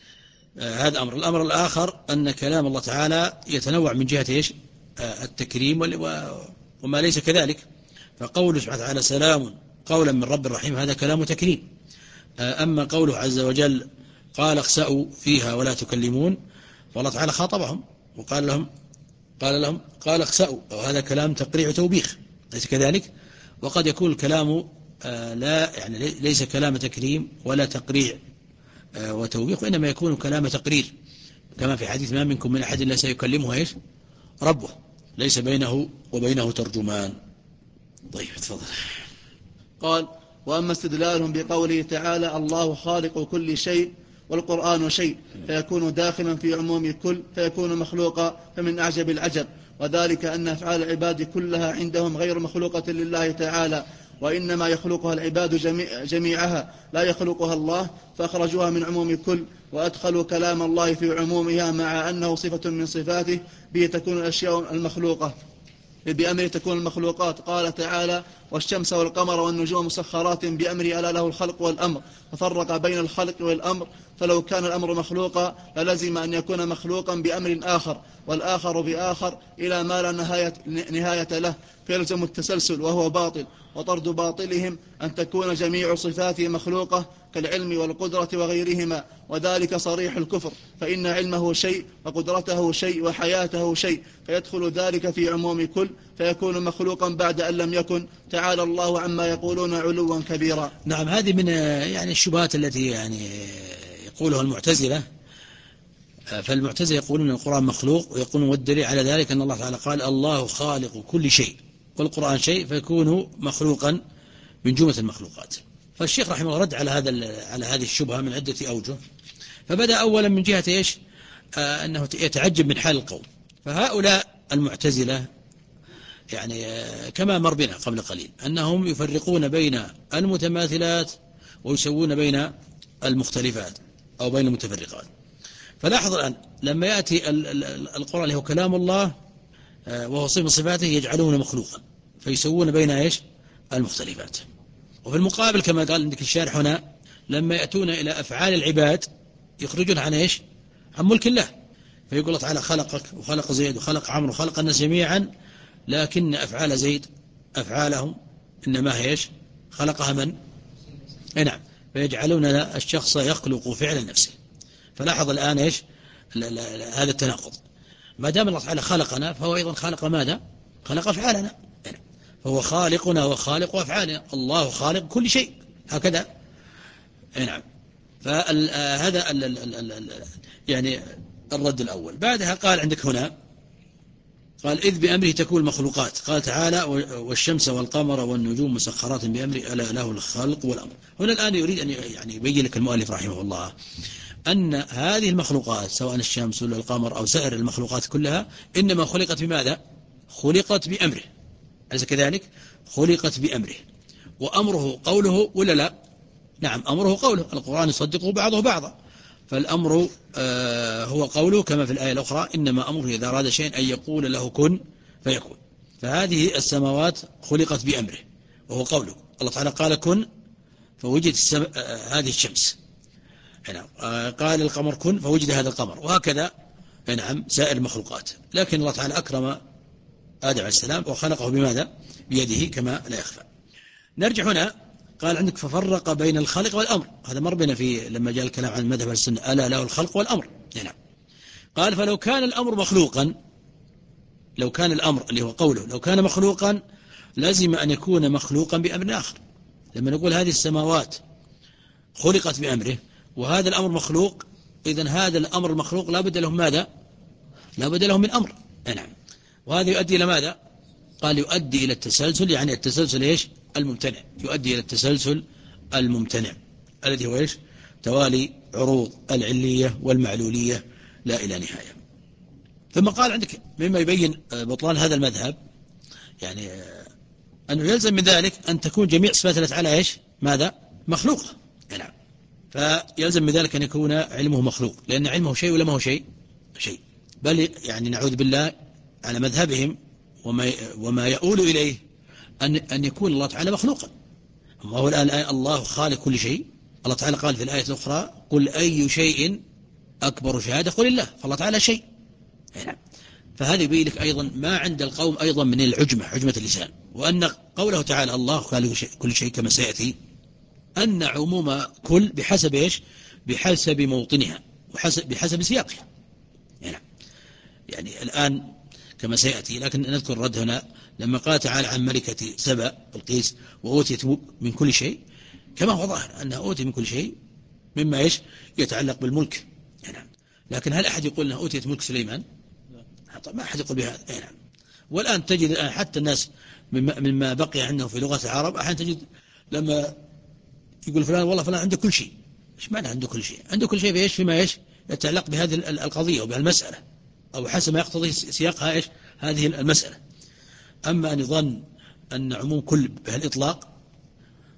Speaker 1: آه هذا أمر. الأمر الآخر أن كلام الله تعالى يتنوع من جهة إيش؟ آه التكريم وما ليس كذلك. فقوله سبحانه وتعالى سلام قولا من رب الرحيم هذا كلام تكريم. آه أما قوله عز وجل قال اخسأوا فيها ولا تكلمون، فالله تعالى خاطبهم وقال لهم قال لهم قال اخسأوا، وهذا كلام تقريع وتوبيخ، ليس كذلك؟ وقد يكون الكلام آه لا يعني ليس كلام تكريم ولا تقريع آه وتوبيخ، وإنما يكون كلام تقرير، كما في حديث ما منكم من أحد إلا سيكلمه إيش؟ ربه، ليس بينه وبينه ترجمان. طيب تفضل.
Speaker 2: قال وأما استدلالهم بقوله تعالى الله خالق كل شيء والقرآن شيء، فيكون داخلا في عموم كل، فيكون مخلوقا، فمن أعجب العجب، وذلك أن أفعال العباد كلها عندهم غير مخلوقة لله تعالى، وإنما يخلقها العباد جميع جميعها لا يخلقها الله، فأخرجوها من عموم كل، وأدخلوا كلام الله في عمومها مع أنه صفة من صفاته به تكون الأشياء المخلوقة بأمره تكون المخلوقات. قال تعالى: والشمس والقمر والنجوم مسخرات بأمره ألا له الخلق والأمر، ففرق بين الخلق والأمر، فلو كان الأمر مخلوقا فلزم أن يكون مخلوقا بأمر آخر، والآخر بآخر إلى ما لا نهاية, نهاية له، فيلزم التسلسل وهو باطل. وطرد باطلهم أن تكون جميع صفاته مخلوقة كالعلم والقدرة وغيرهما، وذلك صريح الكفر، فإن علمه شيء وقدرته شيء وحياته شيء، فيدخل ذلك في عموم كل، فيكون مخلوقا بعد أن لم يكن. تعالى الله عما يقولون علوا كبيرا.
Speaker 1: نعم، هذه من يعني الشبهات التي يعني يقولها المعتزلة. فالمعتزلة يقولون القرآن مخلوق، ويقولون والدليل على ذلك أن الله تعالى قال: الله خالق كل شيء، والقرآن شيء، فيكون مخلوقا من جملة المخلوقات. فالشيخ رحمه الله رد على هذا على هذه الشبهة من عدة أوجه. فبدأ أولا من جهة إيش؟ آه أنه يتعجب من حال القوم. فهؤلاء المعتزلة يعني آه كما مر بنا قبل قليل أنهم يفرقون بين المتماثلات ويسوون بين المختلفات أو بين المتفرقات. فلاحظ الآن لما يأتي القرآن اللي هو كلام الله وهو صفة من صفاته يجعلونه مخلوقا، فيسوون بين إيش؟ المختلفات. وفي المقابل كما قال عندك الشارح هنا، لما يأتون إلى أفعال العباد يخرجون عن إيش؟ عن ملك الله. فيقول الله تعالى: خلقك وخلق زيد وخلق عمرو وخلق الناس جميعا، لكن أفعال زيد أفعالهم إنما هي إيش؟ خلقها من؟ أي نعم. فيجعلون الشخص يخلق فعل نفسه. فلاحظ الآن إيش؟ هذا التناقض. ما دام الله تعالى خلقنا فهو أيضا خلق ماذا؟ خلق أفعالنا. فهو خالقنا وخالق أفعالنا. الله خالق كل شيء، هكذا. نعم. فهذا يعني الرد الأول. بعدها قال عندك هنا، قال: إذ بأمره تكون المخلوقات. قال تعالى: والشمس والقمر والنجوم مسخرات بأمره ألا له الخلق والأمر. هنا الآن يريد أن يعني يبين لك المؤلف رحمه الله أن هذه المخلوقات سواء الشمس ولا القمر أو سائر المخلوقات كلها إنما خلقت بماذا؟ خلقت بأمره. أليس كذلك؟ خلقت بأمره. وأمره قوله ولا لا؟ نعم، أمره قوله. القرآن يصدقه بعضه بعضا. فالأمر آه هو قوله كما في الآية الأخرى: إنما أمره إذا أراد شيئا أن يقول له كن فيكون. فهذه السماوات خلقت بأمره وهو قوله. الله تعالى قال كن فوجد السم... آه هذه الشمس. نعم. آه قال القمر كن فوجد هذا القمر، وهكذا نعم سائر المخلوقات. لكن الله تعالى أكرم آدم عليه السلام وخلقه بماذا؟ بيده كما لا يخفى. نرجع هنا. قال عندك: ففرق بين الخلق والأمر. هذا مر بنا في لما جاء الكلام عن مذهب السنة: ألا له الخلق والأمر. نعم. قال: فلو كان الأمر مخلوقا، لو كان الأمر اللي هو قوله لو كان مخلوقا لازم أن يكون مخلوقا بأمر آخر. لما نقول هذه السماوات خلقت بأمره وهذا الأمر مخلوق، إذن هذا الأمر المخلوق لا بد له ماذا؟ لا بد له من أمر. نعم. وهذا يؤدي إلى ماذا؟ قال: يؤدي إلى التسلسل. يعني التسلسل إيش؟ الممتنع. يؤدي إلى التسلسل الممتنع الذي هو إيش؟ توالي عروض العلية والمعلولية لا إلى نهاية. ثم قال عندك مما يبين بطلان هذا المذهب يعني أنه يلزم من ذلك أن تكون جميع صفات الله تعالى إيش؟ ماذا؟ مخلوقة. نعم. فيلزم من ذلك أن يكون علمه مخلوق، لأن علمه شيء ولا ما هو شيء؟ شيء. بل يعني نعوذ بالله على مذهبهم وما وما يؤول إليه أن أن يكون الله تعالى مخلوقا. وهو الآن الآية: الله خالق كل شيء. الله تعالى قال في الآية الأخرى: قل أي شيء أكبر شهادة؟ قل الله. فالله تعالى شيء. نعم. فهذا يبين لك أيضا ما عند القوم أيضا من العجمة، عجمة اللسان، وأن قوله تعالى الله خالق كل شيء كما سيأتي أن عموم كل بحسب إيش؟ بحسب موطنها وحسب بحسب سياقها. يعني, يعني الآن كما سيأتي. لكن نذكر رد هنا لما قال تعالى عن ملكة سبأ بلقيس: وأوتيت من كل شيء، كما هو ظاهر أنها أوتي من كل شيء مما إيش؟ يتعلق بالملك. يعني لكن هل أحد يقول أنها أوتيت ملك سليمان؟ ما أحد يقول بهذا. يعني والآن تجد الآن حتى الناس مما بقي عنه في لغة العرب أحيانا تجد لما يقول فلان والله فلان عنده كل شيء. إيش معنى عنده كل شيء؟ عنده كل شيء بإيش؟ فيما إيش؟ يتعلق بهذه القضية وبهالمسألة، أو حسب ما يقتضي سياقها إيش؟ هذه المسألة. أما أن يظن أن عموم كل بهالإطلاق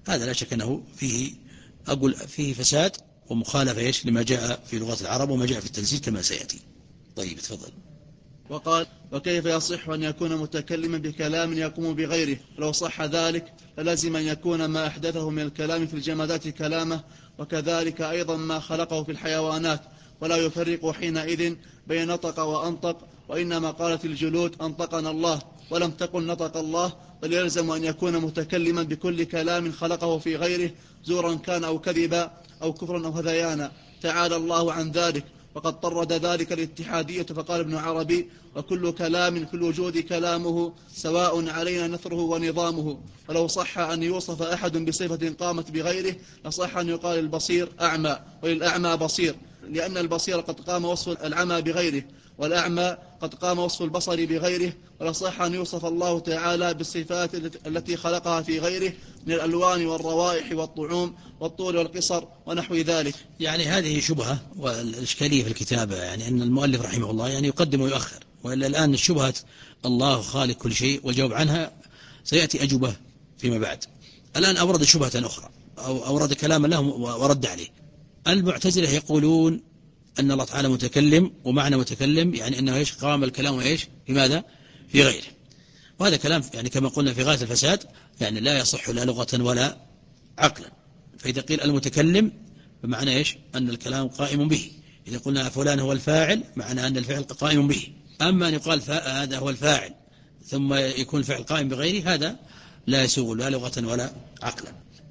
Speaker 1: هذا لا شك أنه فيه أقول فيه فساد ومخالفة إيش لما جاء في لغة العرب وما جاء في التنزيل كما سيأتي. طيب تفضل.
Speaker 2: وقال: وكيف يصح أن يكون متكلما بكلام يقوم بغيره؟ لو صح ذلك فلازم أن يكون ما أحدثه من الكلام في الجمادات كلامه، وكذلك أيضا ما خلقه في الحيوانات، ولا يفرق حينئذ بين نطق وأنطق، وإنما قالت الجلود أنطقنا الله ولم تقل نطق الله، بل يلزم أن يكون متكلما بكل كلام خلقه في غيره، زورا كان أو كذبا أو كفرا أو هذيانا، تعالى الله عن ذلك. وقد طرد ذلك الاتحادية فقال ابن عربي: وكل كلام في الوجود كلامه، سواء علينا نثره ونظامه. ولو صح أن يوصف أحد بصفة قامت بغيره لصح أن يقال البصير أعمى، وللأعمى بصير، لأن البصير قد قام وصف العمى بغيره، والأعمى قد قام وصف البصر بغيره. ولصح أن يوصف الله تعالى بالصفات التي خلقها في غيره من الألوان والروائح والطعوم والطول والقصر ونحو ذلك.
Speaker 1: يعني هذه شبهة والإشكالية في الكتابة، يعني أن المؤلف رحمه الله يعني يقدم ويؤخر، وإلا الآن الشبهة الله خالق كل شيء والجواب عنها سيأتي أجوبة فيما بعد. الآن أورد شبهة أخرى أو أورد كلاما له ورد عليه. المعتزلة يقولون أن الله تعالى متكلم، ومعنى متكلم يعني أنه إيش قام الكلام إيش في ماذا في غيره، وهذا كلام يعني كما قلنا في غاية الفساد، يعني لا يصح لا لغة ولا عقلا. فإذا قيل المتكلم بمعنى إيش أن الكلام قائم به، إذا قلنا فلان هو الفاعل معنى أن الفعل قائم به. أما أن يقال هذا هو الفاعل ثم يكون الفعل قائم بغيره، هذا لا يسوغ لا لغة ولا عقلا.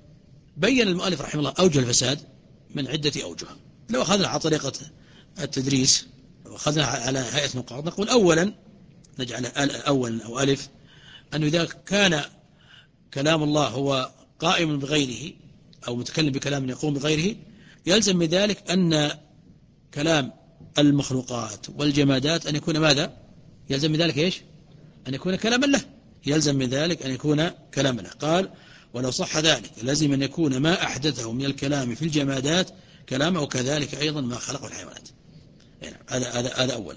Speaker 1: بين المؤلف رحمه الله أوجه الفساد من عدة أوجه. لو أخذنا على طريقة التدريس وأخذنا على هيئة نقاط، نقول أولا نجعل أولا أو ألف أنه إذا كان كلام الله هو قائم بغيره أو متكلم بكلام يقوم بغيره، يلزم من ذلك أن كلام المخلوقات والجمادات أن يكون ماذا؟ يلزم من ذلك إيش؟ أن يكون كلاما له، يلزم من ذلك أن يكون كلاما له. قال: ولو صح ذلك لازم أن يكون ما أحدثه من الكلام في الجمادات كلامه، وكذلك أيضا ما خلقه الحيوانات. هذا هذا هذا أولا.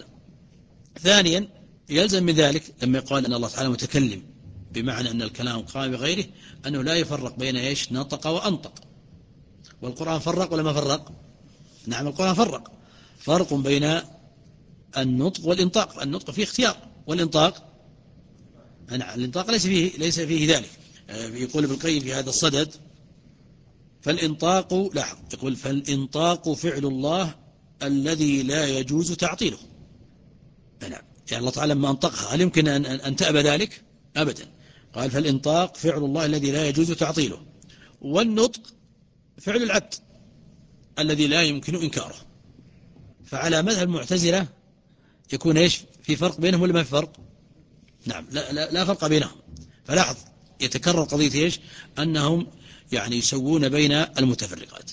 Speaker 1: ثانيا يلزم من ذلك لما يقال أن الله تعالى متكلم بمعنى أن الكلام قائم بغيره، أنه لا يفرق بين إيش نطق وأنطق. والقرآن فرق ولا ما فرق؟ نعم القرآن فرق، فرق بين النطق والإنطاق. النطق فيه اختيار، والإنطاق نعم الإنطاق ليس فيه ليس فيه ذلك. يقول ابن القيم في هذا الصدد: فالإنطاق لاحظ يقول فالإنطاق فعل الله الذي لا يجوز تعطيله. نعم يعني الله تعالى لما أنطقها هل يمكن أن, أن تأبى ذلك؟ أبدا. قال: فالإنطاق فعل الله الذي لا يجوز تعطيله، والنطق فعل العبد الذي لا يمكن إنكاره. فعلى مذهب المعتزلة يكون إيش في فرق بينهم ولا ما في فرق؟ نعم لا, لا, لا فرق بينهم. فلاحظ يتكرر قضية إيش أنهم يعني يسوون بين المتفرقات.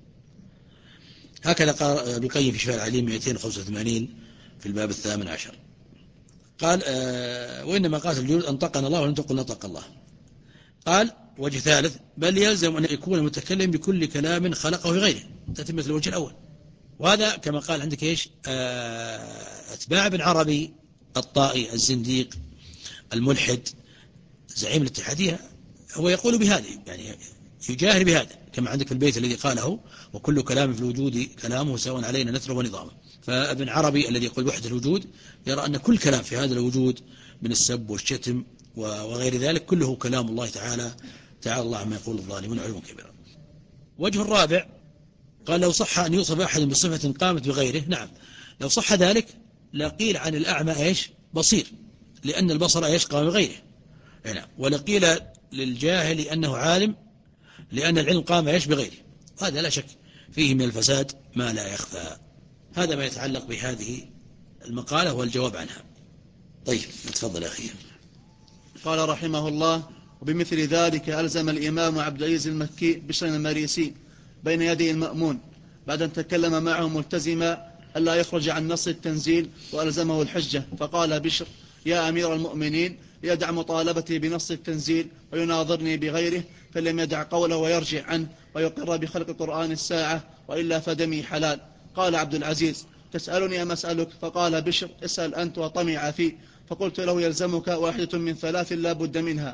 Speaker 1: هكذا قال ابن القيم في شفاء العليم مئتين وخمسة وثمانين في الباب الثامن عشر. قال: آه وإنما قالت الجلود أنطقنا الله ولم تقل نطق الله. قال: وجه ثالث: بل يلزم أن يكون المتكلم بكل كلام خلقه في غيره. تتمة الوجه الأول، وهذا كما قال عندك إيش آه أتباع ابن عربي الطائي الزنديق الملحد زعيم الاتحادية، هو يقول بهذه، يعني يجاهر بهذا كما عندك في البيت الذي قاله: وكل كلام في الوجود كلامه سواء علينا نثره ونظامه. فابن عربي الذي يقول وحدة الوجود يرى أن كل كلام في هذا الوجود من السب والشتم وغير ذلك كله كلام الله تعالى، تعالى الله عما يقول الظالمون علوا كبيرا. وجه الرابع قال: لو صح أن يوصف أحد بصفة قامت بغيره. نعم لو صح ذلك لقيل عن الأعمى إيش بصير، لأن البصر إيش قام بغيره. نعم ولقيل للجاهل أنه عالم، لأن العلم قام إيش بغيره. وهذا لا شك فيه من الفساد ما لا يخفى. هذا ما يتعلق بهذه المقالة والجواب عنها. طيب تفضل يا أخي.
Speaker 2: قال رحمه الله: وبمثل ذلك ألزم الإمام عبد العزيز المكي بشر المريسي بين يدي المأمون بعد أن تكلم معه ملتزما ألا يخرج عن نص التنزيل، وألزمه الحجة. فقال بشر: يا أمير المؤمنين، يدع مطالبتي بنص التنزيل ويناظرني بغيره، فلم يدع قوله ويرجع عنه ويقر بخلق قرآن الساعة، وإلا فدمي حلال. قال عبد العزيز: تسألني أم أسألك؟ فقال بشر: اسأل أنت وطمع فيه. فقلت له: يلزمك واحدة من ثلاث لا بد منها،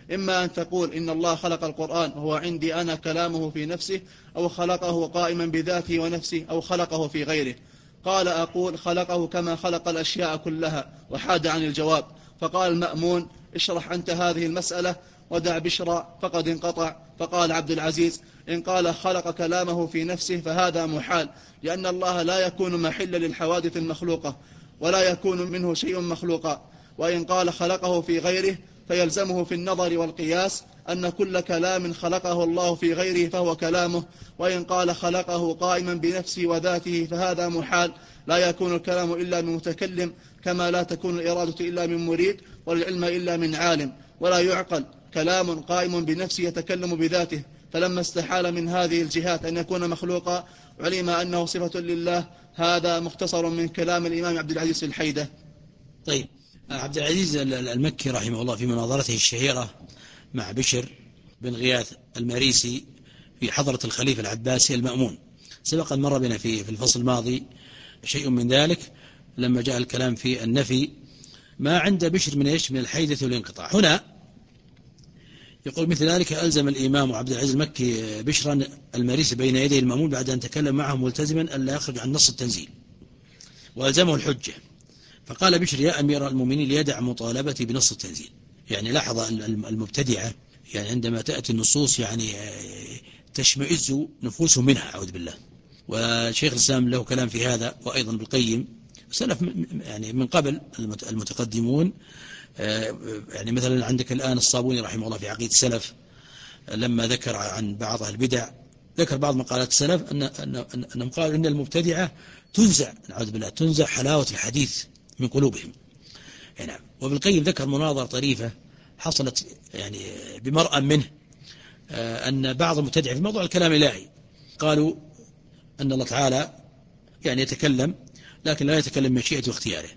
Speaker 2: إما أن تقول إن الله خلق القرآن وهو عندي أنا كلامه في نفسه، أو خلقه قائما بذاته ونفسه، أو خلقه في غيره. قال أقول خلقه كما خلق الأشياء كلها، وحاد عن الجواب. فقال المأمون اشرح أنت هذه المسألة ودع بشرى فقد انقطع. فقال عبد العزيز إن قال خلق كلامه في نفسه فهذا محال، لأن الله لا يكون محلا للحوادث المخلوقة ولا يكون منه شيء مخلوقا. وإن قال خلقه في غيره فيلزمه في النظر والقياس أن كل كلام خلقه الله في غيره فهو كلامه. وإن قال خلقه قائما بنفسه وذاته فهذا محال، لا يكون الكلام إلا من متكلم، كما لا تكون الإرادة إلا من مريد، والعلم إلا من عالم. ولا يعقل كلام قائم بنفسه يتكلم بذاته. فلما استحال من هذه الجهات أن يكون مخلوقا علم أنه صفة لله. هذا مختصر من كلام الإمام عبد العزيز الحيدة.
Speaker 1: طيب، عبد العزيز المكي رحمه الله في مناظرته الشهيرة مع بشر بن غياث المريسي في حضرة الخليفة العباسي المأمون، سبق أن مر بنا في الفصل الماضي شيء من ذلك لما جاء الكلام في النفي ما عند بشر من إيش؟ من الحيدة والانقطاع. هنا يقول مثل ذلك ألزم الإمام عبد العزيز المكي بشرا المريسي بين يدي المأمون بعد أن تكلم معه ملتزما أن لا يخرج عن نص التنزيل، وألزمه الحجة. فقال بشر يا أمير المؤمنين ليدع مطالبتي بنص التنزيل. يعني لاحظ المبتدعة يعني عندما تأتي النصوص يعني تشمئز نفوسهم منها، أعوذ بالله. وشيخ الإسلام له كلام في هذا، وأيضا بالقيم سلف يعني من قبل المتقدمون. يعني مثلا عندك الآن الصابوني رحمه الله في عقيدة السلف لما ذكر عن بعض البدع، ذكر بعض مقالات السلف أن أنهم قالوا إن المبتدعة تنزع، نعوذ بالله، تنزع حلاوة الحديث من قلوبهم. نعم. وبالقيم ذكر مناظرة طريفة حصلت يعني بمرأة منه أن بعض المبتدعة في موضوع الكلام الإلهي قالوا أن الله تعالى يعني يتكلم لكن لا يتكلم مشيئته واختياره.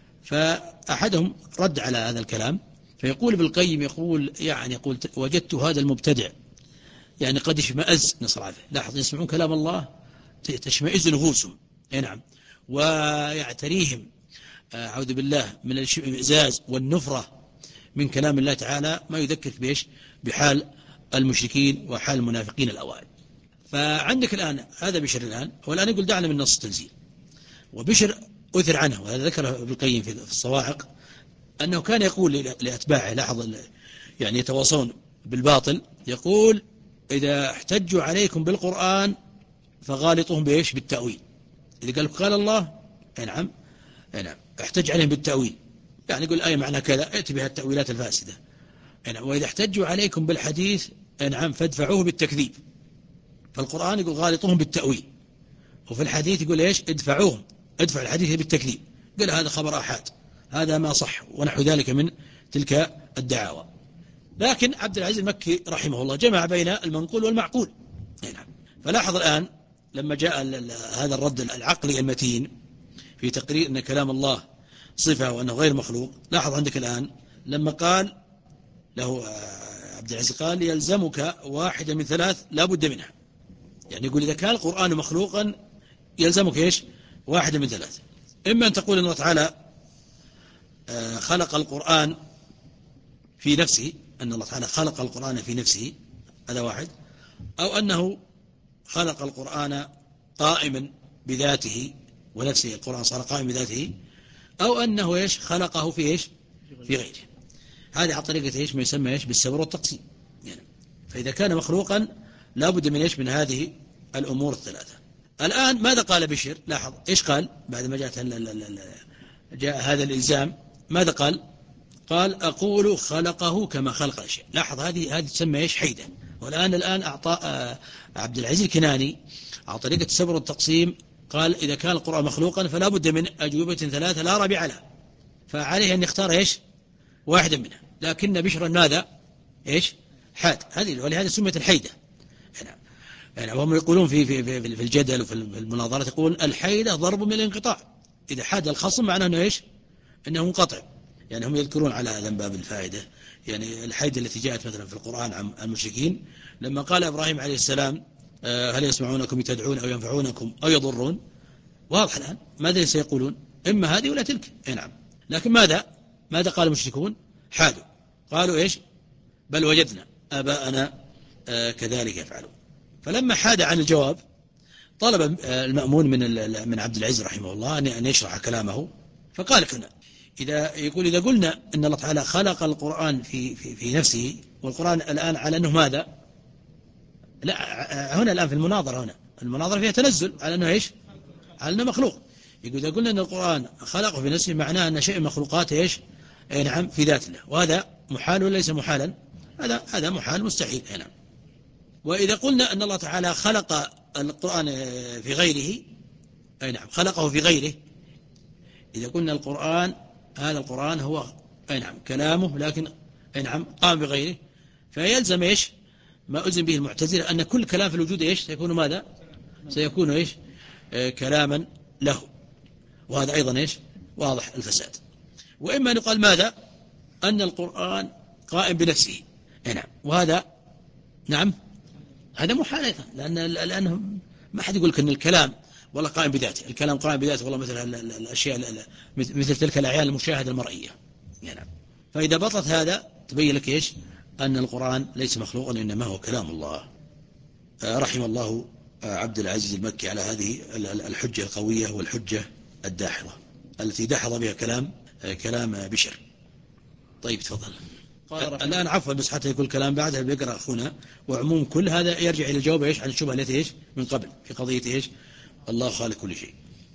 Speaker 1: فأحدهم رد على هذا الكلام فيقول بالقيم يقول يعني يقول وجدت هذا المبتدع يعني قد اشمئز، نسأل الله العافية. لاحظ يسمعون كلام الله تشمئز نفوسهم، نعم، ويعتريهم أعوذ بالله من الاشمئزاز والنفرة من كلام الله تعالى ما يذكرك بإيش؟ بحال المشركين وحال المنافقين الأوائل. فعندك الآن هذا بشر الآن، والآن يقول دعنا من نص التنزيل. وبشر أثر عنه، وهذا ذكره ابن القيم في الصواعق أنه كان يقول لأتباعه، لاحظ يعني يتواصون بالباطل، يقول إذا احتجوا عليكم بالقرآن فغالطوهم بإيش؟ بالتأويل. إذا قال قال الله نعم نعم احتج عليهم بالتأويل، يعني يقول الآية معنى كذا، ائت بها التأويلات الفاسدة. نعم. وإذا احتجوا عليكم بالحديث نعم فادفعوه بالتكذيب. فالقرآن يقول غالطوهم بالتأويل، وفي الحديث يقول إيش؟ ادفعوهم، ادفع الحديث بالتكذيب. قال هذا خبر أحاد، هذا ما صح، ونحو ذلك من تلك الدعاوى. لكن عبد العزيز المكي رحمه الله جمع بين المنقول والمعقول. نعم. فلاحظ الآن لما جاء هذا الرد العقلي المتين في تقرير أن كلام الله صفة وأنه غير مخلوق، لاحظ عندك الآن لما قال له عبد العزيز قال يلزمك واحدة من ثلاث لا بد منها. يعني يقول إذا كان القرآن مخلوقا يلزمك إيش؟ واحدة من ثلاث. إما أن تقول أن الله تعالى خلق القرآن في نفسه، أن الله تعالى خلق القرآن في نفسه، هذا واحد. أو أنه خلق القرآن قائما بذاته ونفسه، القرآن صار قائم بذاته. أو أنه إيش؟ خلقه في إيش؟ في غيره. هذه على طريقة إيش؟ ما يسمى إيش؟ بالسبر والتقسيم. يعني فإذا كان مخلوقا لا بد من إيش؟ من هذه الأمور الثلاثة. الآن ماذا قال بشر؟ لاحظ إيش قال بعد ما جاءت جاء هذا الإلزام؟ ماذا قال؟ قال أقول خلقه كما خلق الشيء. لاحظ هذه هذه تسمى إيش؟ حيدة. والآن الآن أعطى عبد العزيز الكناني على طريقة السبر والتقسيم قال إذا كان القرآن مخلوقا فلا بد من أجوبة ثلاثة لا رابع لها، فعليه أن يختار إيش؟ واحدا منها. لكن بشرا ماذا؟ إيش؟ حاد. هذه ولهذا سميت الحيدة. يعني وهم يقولون في في في في الجدل وفي المناظرة يقولون الحيدة ضرب من الانقطاع. إذا حاد الخصم معناه أنه إيش؟ أنه منقطع. يعني هم يذكرون على هذا باب الفائدة يعني الحيدة التي جاءت مثلا في القرآن عن المشركين لما قال إبراهيم عليه السلام هل يسمعونكم يتدعون أو ينفعونكم أو يضرون. واضح الآن ماذا سيقولون؟ إما هذه ولا تلك. نعم. لكن ماذا ماذا قال المشركون؟ حادوا، قالوا إيش؟ بل وجدنا آباءنا كذلك يفعلون. فلما حاد عن الجواب طلب المأمون من من عبد العزيز رحمه الله أن يشرح كلامه، فقال هنا إذا يقول إذا قلنا أن الله تعالى خلق القرآن في في في نفسه، والقرآن الآن على أنه ماذا؟ لا، هنا الآن في المناظرة، هنا المناظرة فيها تنزل على أنه إيش؟ على أنه مخلوق. يقول إذا قلنا أن القرآن خلقه في نفسه معناه أن شيء مخلوقات إيش؟ أي نعم في ذات الله، وهذا محال ولا ليس محالا؟ هذا هذا محال مستحيل. أي نعم. وإذا قلنا أن الله تعالى خلق القرآن في غيره، أي نعم خلقه في غيره، إذا قلنا القرآن هذا القرآن هو أي نعم كلامه لكن أي نعم قام بغيره، فيلزم إيش ما ألزم به المعتزلة أن كل كلام في الوجود إيش سيكون ماذا؟ سيكون إيش آه كلاما له، وهذا أيضا إيش واضح الفساد. وإما أن يقال ماذا؟ أن القرآن قائم بنفسه، أي نعم، وهذا نعم هذا محال أيضا، لأن لأنه ما حد يقول لك أن الكلام والله قائم بذاته، الكلام قائم بذاته والله مثل الأشياء مثل تلك الأعيان المشاهدة المرئية. يعني فإذا بطلت هذا تبين لك إيش أن القرآن ليس مخلوقا إنما هو كلام الله. رحم الله عبد العزيز المكي على هذه الحجة القوية والحجة الداحضة التي دحض بها كلام كلام بشر. طيب تفضل. الآن عفوا بس حتى يقول كلام بعدها بيقرأ أخونا، وعموم كل هذا يرجع إلى الجواب إيش عن الشبهة التي إيش من قبل في قضية إيش الله خالق كل شيء.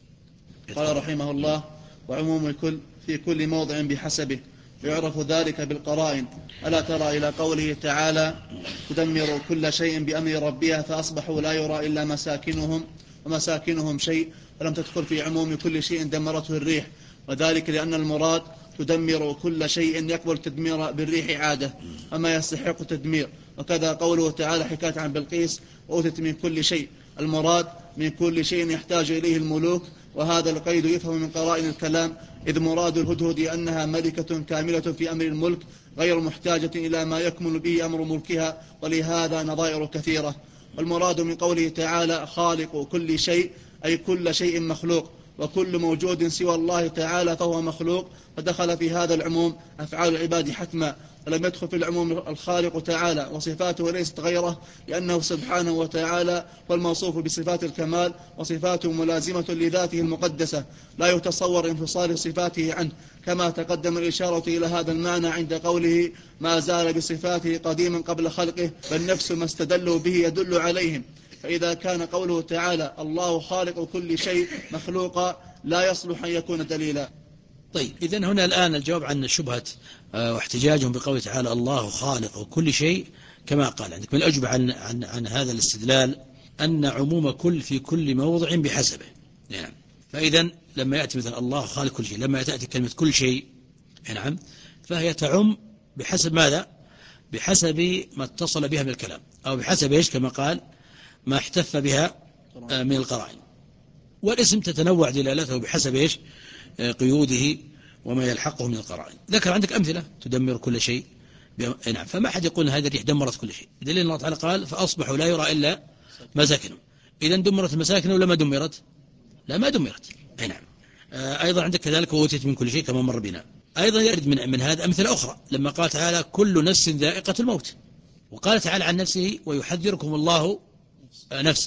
Speaker 2: قال رحمه الله: وعموم الكل في كل موضع بحسبه، يعرف ذلك بالقرائن. ألا ترى إلى قوله تعالى: تدمر كل شيء بأمر ربها فأصبحوا لا يرى إلا مساكنهم ومساكنهم شيء، ولم تدخل في عموم كل شيء دمرته الريح، وذلك لأن المراد تدمر كل شيء يقبل تدمير بالريح عادة أما يستحق التدمير. وكذا قوله تعالى حكاية عن بلقيس: وأوتت من كل شيء، المراد من كل شيء يحتاج إليه الملوك، وهذا القيد يفهم من قرائن الكلام، إذ مراد الهدهد أنها ملكة كاملة في أمر الملك غير محتاجة إلى ما يكمل به أمر ملكها، ولهذا نظائر كثيرة. والمراد من قوله تعالى خالق كل شيء أي كل شيء مخلوق، وكل موجود سوى الله تعالى فهو مخلوق، فدخل في هذا العموم أفعال العباد حتما، ولم يدخل في العموم الخالق تعالى وصفاته ليست غيره، لأنه سبحانه وتعالى والموصوف بصفات الكمال، وصفاته ملازمة لذاته المقدسة لا يتصور انفصال صفاته عنه، كما تقدم الإشارة إلى هذا المعنى عند قوله: ما زال بصفاته قديما قبل خلقه، بل نفس ما استدلوا به يدل عليهم. فإذا كان قوله تعالى الله خالق كل شيء مخلوقا لا يصلح أن يكون دليلا.
Speaker 1: طيب إذن هنا الآن الجواب عن شبهة واحتجاجهم بقوله تعالى الله خالق كل شيء، كما قال عندك من الأجوبة عن, عن, عن هذا الاستدلال أن عموم كل في كل موضع بحسبه. نعم. فإذا لما يأتي مثلا الله خالق كل شيء، لما تأتي كلمة كل شيء نعم فهي تعم بحسب ماذا؟ بحسب ما اتصل بها من الكلام، أو بحسب إيش كما قال ما احتف بها من القرائن. والاسم تتنوع دلالته بحسب إيش قيوده وما يلحقه من القرائن. ذكر عندك أمثلة تدمر كل شيء نعم، فما حد يقول هذه الريح دمرت كل شيء، دليل الله تعالى قال فأصبحوا لا يرى إلا مساكنهم. إذن دمرت المساكن ولا ما دمرت؟ لا ما دمرت. أي نعم. أيضا عندك كذلك وأوتيت من كل شيء كما مر بنا. أيضا يرد من, من هذا أمثلة أخرى لما قال تعالى كل نفس ذائقة الموت، وقال تعالى عن نفسه ويحذركم الله نفسه.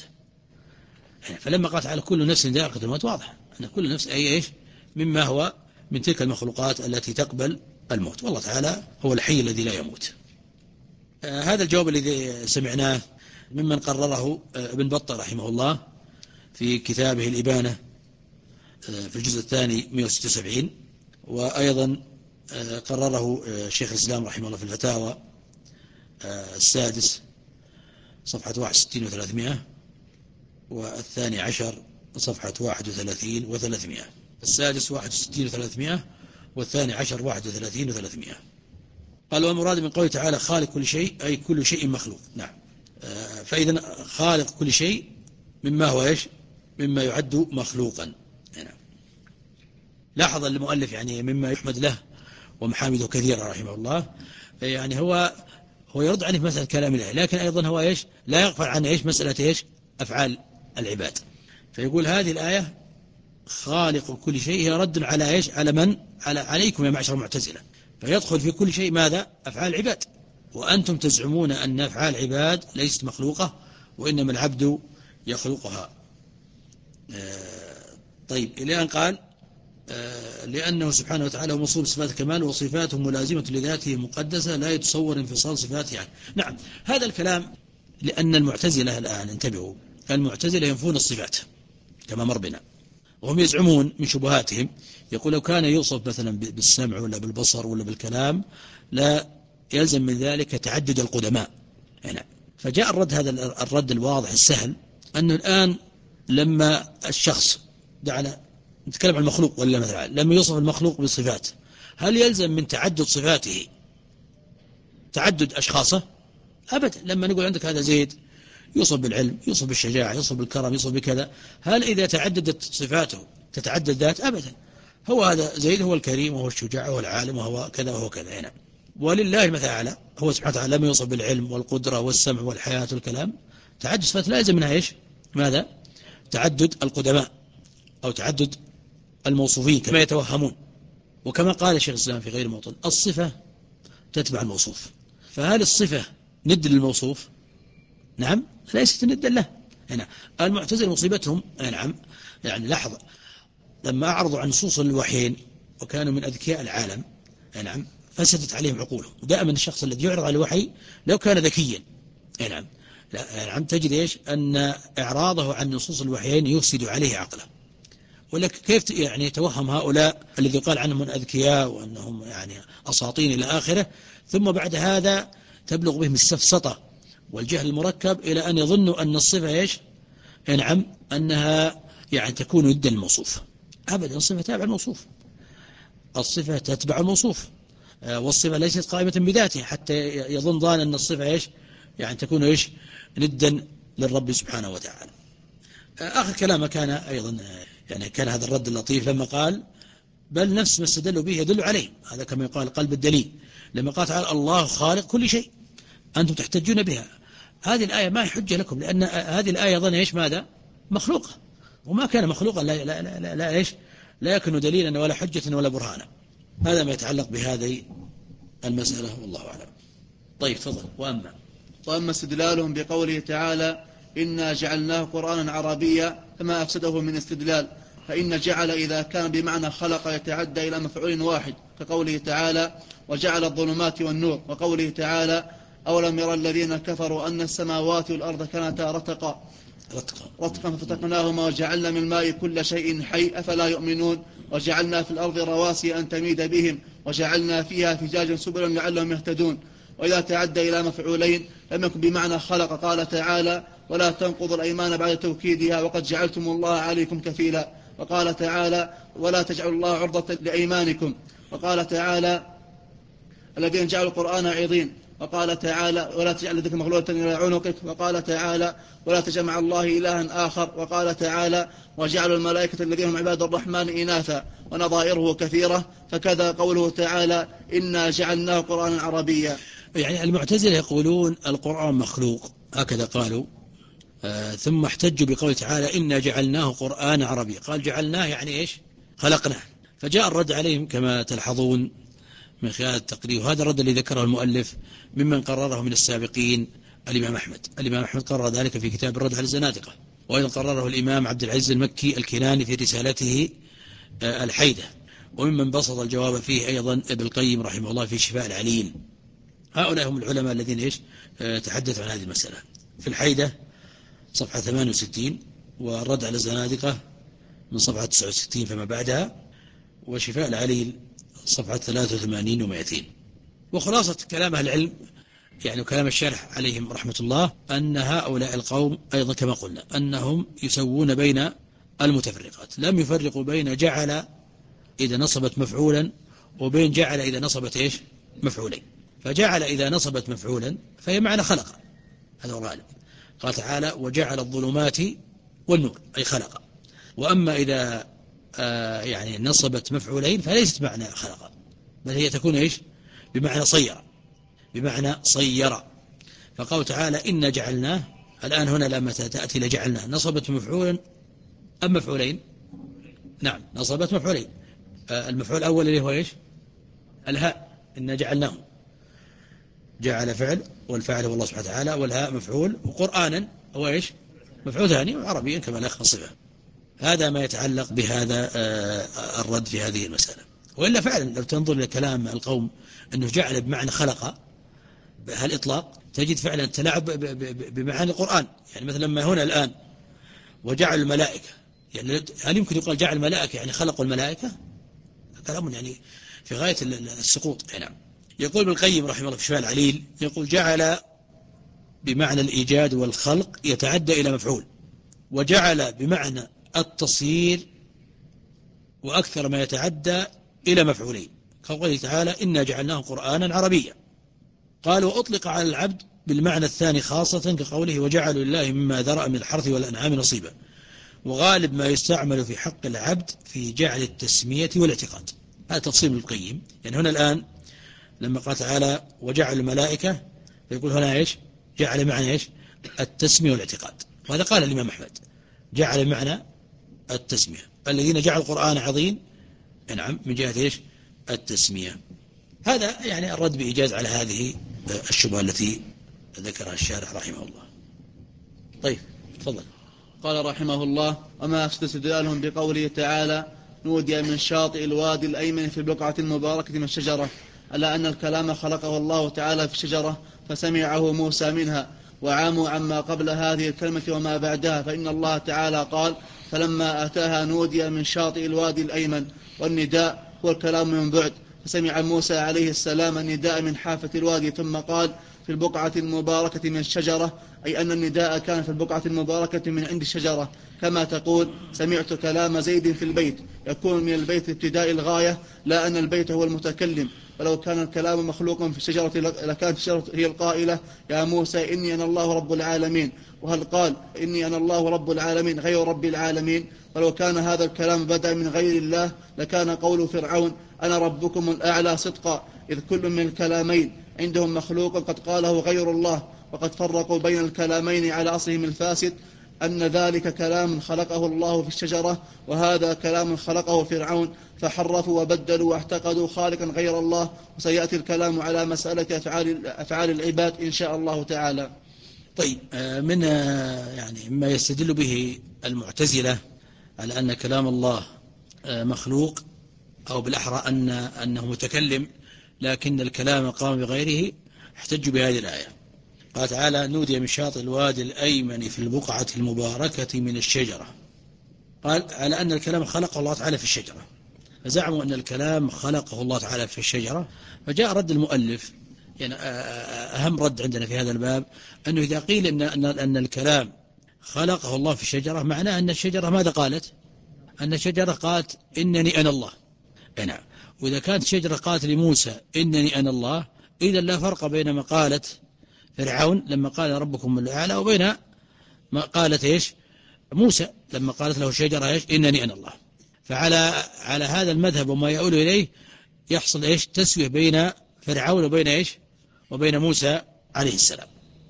Speaker 1: فلما قال تعالى كل نفس ذائقة الموت واضح أن كل نفس أي إيش مما هو من تلك المخلوقات التي تقبل الموت، والله تعالى هو الحي الذي لا يموت. آه هذا الجواب الذي سمعناه ممن قرره آه ابن بطة رحمه الله في كتابه الإبانة آه في الجزء الثاني مئة وستة وسبعين، وأيضا آه قرره آه شيخ الإسلام رحمه الله في الفتاوى آه السادس صفحة واحد وستين وثلاثمائة، والثاني عشر صفحة واحد وثلاثين وثلاثمائة. السادس واحد وستين وثلاثمائة، والثاني عشر واحد وثلاثين وثلاثمائة. قال والمراد من قوله تعالى خالق كل شيء أي كل شيء مخلوق. نعم. فإذا خالق كل شيء مما هو إيش مما يعد مخلوقا. نعم. لاحظ المؤلف يعني مما يحمد له ومحامده كثيرة رحمه الله، يعني هو هو يرد عنه في مسألة كلام الله، لكن أيضا هو إيش لا يغفل عن إيش مسألة إيش أفعال العباد. فيقول هذه الآية خالق كل شيء هي رد على إيش على من على عليكم يا معشر المعتزلة، فيدخل في كل شيء ماذا أفعال العباد. وأنتم تزعمون أن أفعال العباد ليست مخلوقة وإنما العبد يخلقها. طيب إلى أن قال لأنه سبحانه وتعالى هو موصوف بصفات الكمال وصفاته ملازمة لذاته مقدسة لا يتصور انفصال صفاته عنه. نعم هذا الكلام لأن المعتزلة الآن انتبهوا، المعتزلة ينفون الصفات كما مر بنا، وهم يزعمون من شبهاتهم يقول لو كان يوصف مثلا بالسمع ولا بالبصر ولا بالكلام لا يلزم من ذلك تعدد القدماء. يعني فجاء الرد، هذا الرد الواضح السهل، أنه الآن لما الشخص دعنا نتكلم عن المخلوق ولا مثلا لما يوصف المخلوق بصفات هل يلزم من تعدد صفاته تعدد أشخاصه؟ أبدا. لما نقول عندك هذا زيد يوصف بالعلم، يوصف بالشجاعة، يوصف بالكرم، يوصف بكذا، هل إذا تعددت صفاته تتعدد ذات؟ أبدا. هو هذا زيد هو الكريم وهو الشجاع وهو العالم وهو كذا وهو كذا. هنا ولله المثل الأعلى، هو سبحانه وتعالى لما يوصف بالعلم والقدرة والسمع والحياة والكلام تعدد صفات لا يلزم منها إيش؟ ماذا؟ تعدد القدماء أو تعدد الموصوفين كما يتوهمون. وكما قال الشيخ الإسلام في غير موطن الصفة تتبع الموصوف، فهل الصفة ند للموصوف؟ نعم ليست ندا له. هنا المعتزلة مصيبتهم نعم يعني لحظة لما أعرضوا عن نصوص الوحيين وكانوا من أذكياء العالم نعم فسدت عليهم عقولهم. ودائما الشخص الذي يعرض على الوحي لو كان ذكيا نعم نعم تجد إيش أن إعراضه عن نصوص الوحيين يفسد عليه عقله. ولك كيف يعني يتوهم هؤلاء الذي قال عنهم من أذكياء وأنهم يعني أساطين إلى آخره، ثم بعد هذا تبلغ بهم السفسطة والجهل المركب إلى أن يظنوا أن الصفة إيش؟ نعم أنها يعني تكون يدا الموصوف. أبدا، الصفة تابع الموصوف، الصفة تتبع الموصوف، والصفة ليست قائمة بذاتها حتى يظن ظان أن الصفة إيش؟ يعني تكون إيش؟ ندا للرب سبحانه وتعالى. آخر كلامه كان أيضا يعني كان هذا الرد اللطيف لما قال بل نفس ما استدلوا به يدل عليه، هذا كما يقال قلب الدليل، لما قال تعالى الله خالق كل شيء أنتم تحتجون بها. هذه الآية ما هي حجة لكم، لأن هذه الآية ظن إيش ماذا مخلوقة، وما كان مخلوقا لا, لا, لا, لا, لا إيش لا يكون دليلا ولا حجة ولا برهانا. هذا ما يتعلق بهذه المسألة والله أعلم. طيب تفضل. وأما
Speaker 2: وأما استدلالهم بقوله تعالى إنا جعلناه قرآنا عربيا فما أفسده من استدلال، فإن جعل إذا كان بمعنى خلق يتعدى إلى مفعول واحد كقوله تعالى وجعل الظلمات والنور، وقوله تعالى أولم يرى الذين كفروا أن السماوات والأرض كانتا رتقا رتقا ففتقناهما وجعلنا من الماء كل شيء حي أفلا يؤمنون، وجعلنا في الأرض رواسي أن تميد بهم وجعلنا فيها فجاجا سبلا لعلهم يهتدون. وإذا تعدى إلى مفعولين لم يكن بمعنى خلق، قال تعالى ولا تنقضوا الأيمان بعد توكيدها وقد جعلتم الله عليكم كفيلا، وقال تعالى ولا تجعلوا الله عرضة لأيمانكم، وقال تعالى الذين جعلوا القرآن عظيم، وقال تعالى ولا تجعل يدك مغلولة إلى عنقك، وقال تعالى ولا تجمع الله إلها آخر، وقال تعالى وجعلوا الملائكة الذين هم عباد الرحمن إناثا، ونظائره كثيرة. فكذا قوله تعالى إنا جعلناه قرآنا عربيا.
Speaker 1: يعني المعتزلة يقولون القرآن مخلوق، هكذا قالوا، آه ثم احتجوا بقول تعالى إنا جعلناه قرآن عربي، قال جعلناه يعني إيش؟ خلقناه. فجاء الرد عليهم كما تلحظون من خلال التقرير، وهذا الرد الذي ذكره المؤلف ممن قرره من السابقين الإمام أحمد. الإمام أحمد قرر ذلك في كتاب الرد على الزنادقة، وأيضا قرره الإمام عبد العزيز المكي الكناني في رسالته آه الحيدة، وممن بسط الجواب فيه أيضا ابن القيم رحمه الله في شفاء العليل. هؤلاء هم العلماء الذين إيش آه تحدثوا عن هذه المسألة في الحيدة صفحة ثمانية وستين، والرد على الزنادقة من صفحة تسعة وستين فما بعدها، وشفاء العليل صفحة ثلاثة وثمانين ومائتين. وخلاصة كلام أهل العلم يعني كلام الشرح عليهم رحمة الله أن هؤلاء القوم أيضا كما قلنا أنهم يسوون بين المتفرقات، لم يفرقوا بين جعل إذا نصبت مفعولا وبين جعل إذا نصبت إيش مفعولين. فجعل إذا نصبت مفعولا فهي معنى خلق، هذا هو الغالب. قال تعالى وجعل الظلمات والنور أي خلق. وأما إذا آه يعني نصبت مفعولين فليست معنى خلق، بل هي تكون إيش بمعنى صير، بمعنى صير. فقال تعالى إن جعلناه، الآن هنا لما تأتي لجعلناه نصبت مفعولا أم مفعولين؟ نعم نصبت مفعولين. آه المفعول الأول اللي هو إيش الهاء إن جعلناه، جعل فعل، والفاعل هو الله سبحانه وتعالى، والهاء مفعول، وقرآنا هو إيش؟ مفعول ثاني، وعربيا كما لا صفة. هذا ما يتعلق بهذا الرد في هذه المسألة. وإلا فعلا لو تنظر إلى كلام القوم أنه جعل بمعنى خلق هالإطلاق، تجد فعلا تلاعب بمعاني القرآن. يعني مثلا ما هنا الآن وجعل الملائكة، يعني هل يمكن يقال جعل الملائكة يعني خلقوا الملائكة؟ كلام يعني في غاية السقوط. يعني يقول ابن القيم رحمه الله في شفاء العليل، يقول جعل بمعنى الإيجاد والخلق يتعدى إلى مفعول، وجعل بمعنى التصير وأكثر ما يتعدى إلى مفعولين، كقوله تعالى إنا جعلناه قرآنا عربيا. قال وأطلق على العبد بالمعنى الثاني خاصة، كقوله وجعلوا لله مما ذرأ من الحرث والأنعام نصيبا. وغالب ما يستعمل في حق العبد في جعل التسمية والاعتقاد. هذا تفصيل ابن القيم. يعني هنا الآن لما قال تعالى وجعل الملائكة، فيقول هنا إيش؟ جعل معنى إيش؟ التسمية والاعتقاد. وهذا قال الإمام أحمد جعل معنى التسمية، الذين جعلوا القرآن عظيم، نعم، من جهة إيش؟ التسمية. هذا يعني الرد بإيجاز على هذه الشبهة التي ذكرها الشارح رحمه الله. طيب تفضل.
Speaker 2: قال رحمه الله وما استدلالهم بقوله تعالى نودي من شاطئ الوادي الأيمن في البقعة المباركة من الشجرة، ألا أن الكلام خلقه الله تعالى في الشجرة فسمعه موسى منها، وعاموا عما قبل هذه الكلمة وما بعدها، فإن الله تعالى قال فلما أتاها نودي من شاطئ الوادي الأيمن، والنداء هو الكلام من بعد، فسمع موسى عليه السلام النداء من حافة الوادي، ثم قال في البقعة المباركة من الشجرة، أي أن النداء كان في البقعة المباركة من عند الشجرة، كما تقول سمعت كلام زيد في البيت، يكون من البيت ابتداء الغاية، لا أن البيت هو المتكلم. ولو كان الكلام مخلوقا في الشجرة لكانت الشجرة هي القائلة يا موسى إني أنا الله رب العالمين، وهل قال إني أنا الله رب العالمين غير رب العالمين؟ ولو كان هذا الكلام بدأ من غير الله لكان قول فرعون أنا ربكم الأعلى صدقا، إذ كل من الكلامين عندهم مخلوق قد قاله غير الله، وقد فرقوا بين الكلامين على أصلهم الفاسد، أن ذلك كلام خلقه الله في الشجرة، وهذا كلام خلقه فرعون، فحرفوا وبدلوا واعتقدوا خالقا غير الله. وسيأتي الكلام على مسألة أفعال, أفعال العباد إن شاء الله تعالى.
Speaker 1: طيب، من يعني ما يستدل به المعتزلة على أن كلام الله مخلوق، أو بالأحرى أن أنه متكلم لكن الكلام قام بغيره، احتجوا بهذه الآية. قال تعالى نودي من شاطئ الوادي الأيمن في البقعة المباركة من الشجرة. قال على أن الكلام خلقه الله تعالى في الشجرة، فزعموا أن الكلام خلقه الله تعالى في الشجرة. فجاء رد المؤلف، يعني أهم رد عندنا في هذا الباب أنه إذا قيل أن, أن, أن الكلام خلقه الله في الشجرة، معناه أن الشجرة ماذا قالت؟ أن الشجرة قالت إنني أنا الله. نعم. وإذا كانت الشجرة قالت لموسى إنني أنا الله، إذا لا فرق بين ما قالت فرعون لما قال ربكم الأعلى وبين ما قالت إيش موسى لما قالت له الشجرة إيش إنني أنا الله. فعلى على هذا المذهب وما يؤول إليه يحصل إيش تسوية بين فرعون وبين إيش وبين موسى عليه السلام.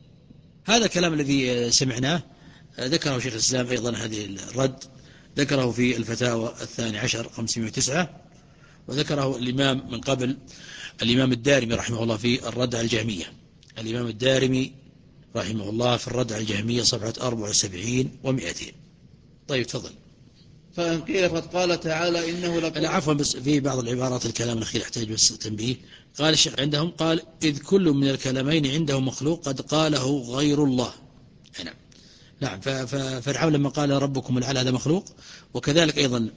Speaker 1: هذا الكلام الذي سمعناه ذكره شيخ الإسلام أيضا، هذه الرد ذكره في الفتاوى الثاني عشر خمسمائة وتسعة، وذكره الإمام من قبل الإمام الدارمي رحمه الله في الرد على الجهمية. الإمام الدارمي رحمه الله في الرد على الجهمية صفحة أربعة وسبعين ومئتين. طيب تفضل.
Speaker 2: فإن قيل قد قال تعالى إنه لقول،
Speaker 1: عفوا بس في بعض العبارات الكلام الأخير يحتاج بس تنبيه. قال الشيخ عندهم قال إذ كل من الكلامين عنده مخلوق قد قاله غير الله. نعم نعم. ففرعون لما قال ربكم الأعلى هذا مخلوق، وكذلك أيضا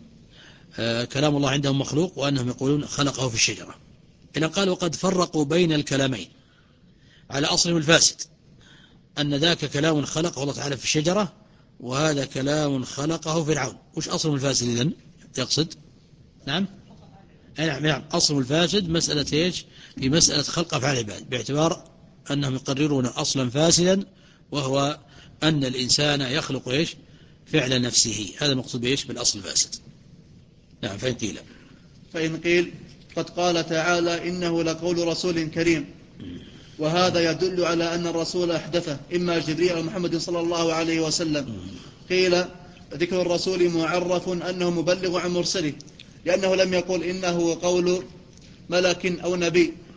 Speaker 1: كلام الله عندهم مخلوق، وأنهم يقولون خلقه في الشجرة. إذا قالوا قد فرقوا بين الكلامين على أصلهم الفاسد، أن ذاك كلام خلقه الله تعالى في الشجرة، وهذا كلام خلقه فرعون. وش أصلهم الفاسد إذن يقصد؟ نعم نعم نعم. أصلهم الفاسد مسألة إيش؟ في مسألة خلق أفعال العباد، باعتبار أنهم يقررون أصلا فاسدا، وهو أن الإنسان يخلق إيش؟ فعل نفسه. هذا المقصود بإيش؟ بالأصل الفاسد. نعم. فإن قيل
Speaker 2: فإن قيل قد قال تعالى إنه لقول رسول كريم، وهذا يدل على أن الرسول أحدثه إما جبريل أو محمد صلى الله عليه وسلم. قيل ذكر الرسول معرف أنه مبلغ عن مرسله، لأنه لم يقل إنه قول ملك أو نبي،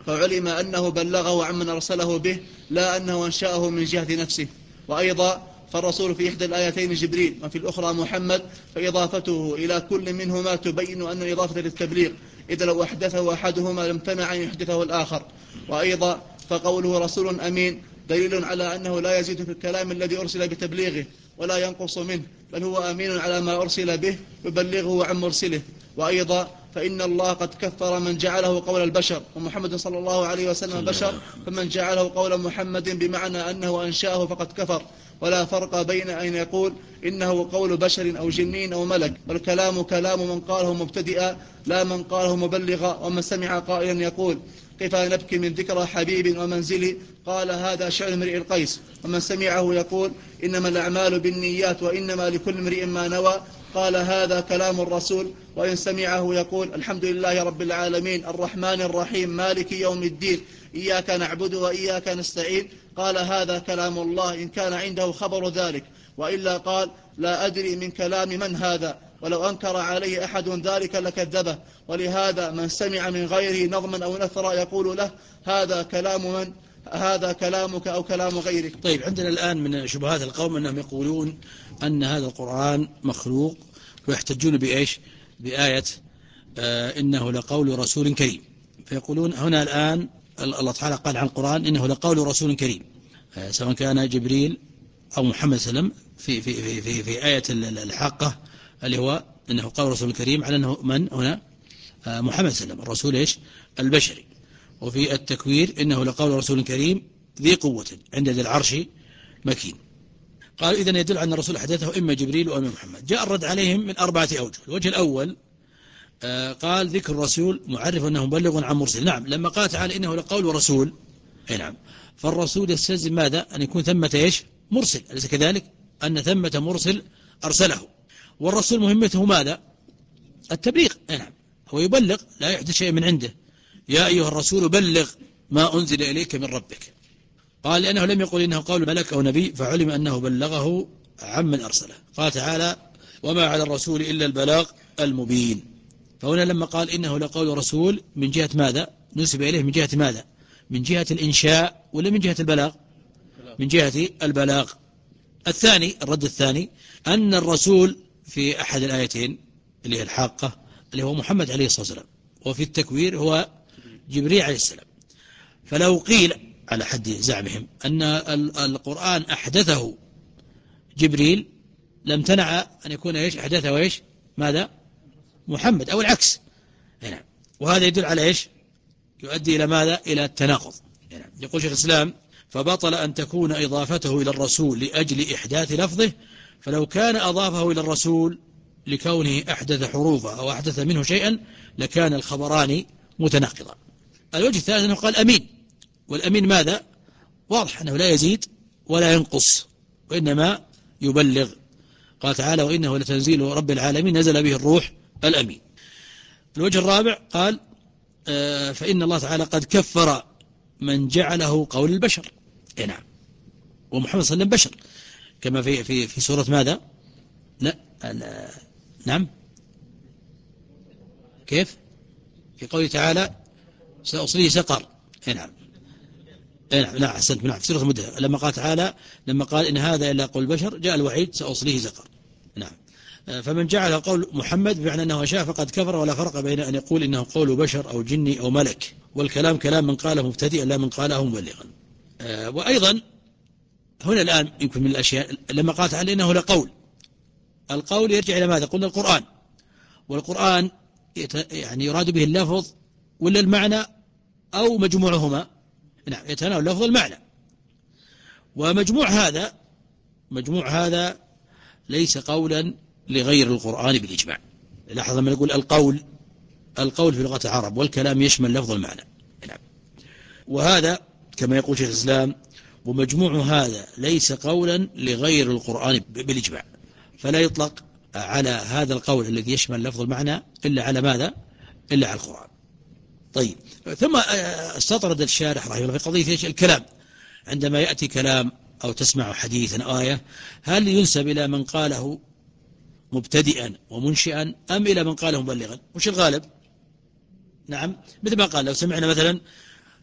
Speaker 2: فعلم أنه بلغه عمن أرسله به لا أنه أنشأه من جهة نفسه. وأيضا فالرسول في إحدى الآيتين جبريل وفي الأخرى محمد، فإضافته إلى كل منهما تبين أن الإضافة للتبليغ، إذا لو أحدثه أحدهما لم تمنع أن يحدثه الآخر. وأيضا فقوله رسول أمين دليل على أنه لا يزيد في الكلام الذي أرسل بتبليغه ولا ينقص منه، بل هو أمين على ما أرسل به يبلغه عن مرسله. وأيضا فإن الله قد كفر من جعله قول البشر، ومحمد صلى الله عليه وسلم بشر، فمن جعله قول محمد بمعنى أنه أنشأه فقد كفر. ولا فرق بين أن يقول إنه قول بشر أو جنين أو ملك، والكلام كلام من قاله مبتدئا لا من قاله مبلغا. ومن سمع قائلا يقول كيف نبكي من ذكرى حبيب ومنزلي قال هذا شعر امرئ القيس. ومن سمعه يقول إنما الأعمال بالنيات وإنما لكل امرئ ما نوى قال هذا كلام الرسول. وإن سمعه يقول الحمد لله رب العالمين الرحمن الرحيم مالك يوم الدين إياك نعبد وإياك نستعين قال هذا كلام الله إن كان عنده خبر ذلك، وإلا قال لا أدري من كلام من هذا، ولو أنكر عليه أحد ذلك لكذبه. ولهذا من سمع من غيره نظما أو نثرا يقول له هذا كلام من هذا كلامك أو كلام غيرك.
Speaker 1: طيب، عندنا الآن من شبهات القوم أنهم يقولون أن هذا القرآن مخلوق، ويحتجون بإيش؟ بآية آه إنه لقول رسول كريم. فيقولون هنا الآن الله تعالى قال عن القرآن إنه لقول رسول كريم، آه سواء كان جبريل أو محمد صلى الله عليه وسلم في, في, في, في, في آية الحاقة اللي هو إنه قول رسول كريم، على أنه من هنا آه محمد صلى الله عليه وسلم الرسول إيش؟ البشري. وفي التكوير إنه لقول رسول كريم ذي قوة عند ذي العرش مكين. قالوا إذن يدل أن الرسول حدثه إما جبريل وإما محمد. جاء الرد عليهم من أربعة أوجه. الوجه الأول آه قال ذكر الرسول معرف أنه مبلغ عن مرسل. نعم، لما قال تعالى إنه لقول رسول، أي نعم، فالرسول يستلزم ماذا؟ أن يكون ثمة إيش؟ مرسل، أليس كذلك؟ أن ثمة مرسل أرسله، والرسول مهمته ماذا؟ التبليغ. أي نعم، هو يبلغ، لا يحدث شيء من عنده. يا أيها الرسول بلغ ما أنزل إليك من ربك. قال لأنه لم يقل إنه قول ملك أو نبي، فعلم أنه بلغه عمن أرسله. قال تعالى وما على الرسول إلا البلاغ المبين. فهنا لما قال إنه لقول رسول من جهة ماذا؟ نسب إليه من جهة ماذا؟ من جهة الإنشاء ولا من جهة البلاغ؟ من جهة البلاغ. الثاني، الرد الثاني، أن الرسول في أحد الآيتين اللي هي الحاقة اللي هو محمد عليه الصلاة والسلام، وفي التكوير هو جبريل عليه السلام. فلو قيل على حد زعمهم أن القرآن أحدثه جبريل لم تنع أن يكون إيش؟ أحدثه إيش؟ ماذا؟ محمد، أو العكس. هنا. وهذا يدل على إيش؟ يؤدي إلى ماذا؟ إلى التناقض. هنا. يقول شيخ الإسلام فبطل أن تكون إضافته إلى الرسول لأجل إحداث لفظه، فلو كان أضافه إلى الرسول لكونه أحدث حروفه أو أحدث منه شيئا لكان الخبران متناقضا. الوجه الثالث أنه قال أمين، والأمين ماذا؟ واضح أنه لا يزيد ولا ينقص وإنما يبلغ. قال تعالى وإنه لتنزيل رب العالمين نزل به الروح الأمين. الوجه الرابع قال آه فإن الله تعالى قد كفر من جعله قول البشر. إيه نعم، ومحمد صلى الله عليه وسلم بشر كما في في في سورة ماذا؟ لا, لا نعم كيف؟ في قوله تعالى سأصليه سقر. إيه نعم إيه نعم لا أحسنت، نعم في سورة المدة لما قال تعالى لما قال إن هذا إلا قول البشر جاء الوعيد سأصليه سقر. نعم. فمن جعل قول محمد بمعنى أنه شاء فقد كفر، ولا فرق بين أن يقول إنه قول بشر أو جني أو ملك، والكلام كلام من قاله مبتدئا لا من قاله مبلغا. وأيضا هنا الآن يمكن من الأشياء لما قال تعالى إنه لقول، القول يرجع إلى ماذا؟ قلنا القرآن، والقرآن يعني يراد به اللفظ ولا المعنى أو مجموعهما؟ نعم، يتناول اللفظ والمعنى. ومجموع هذا مجموع هذا ليس قولا لغير القرآن بالإجماع. لاحظ لما نقول القول، القول في لغة العرب والكلام يشمل لفظ المعنى. نعم. وهذا كما يقول شيخ الإسلام ومجموع هذا ليس قولا لغير القرآن بالإجماع، فلا يطلق على هذا القول الذي يشمل لفظ المعنى إلا على ماذا؟ إلا على القرآن. طيب، ثم استطرد الشارح رحمه الله في قضية الكلام. عندما يأتي كلام أو تسمع حديثا أو آية، هل ينسب إلى من قاله مبتدئا ومنشئا أم إلى من قاله مبلغا؟ وش الغالب؟ نعم، مثل ما قال لو سمعنا مثلا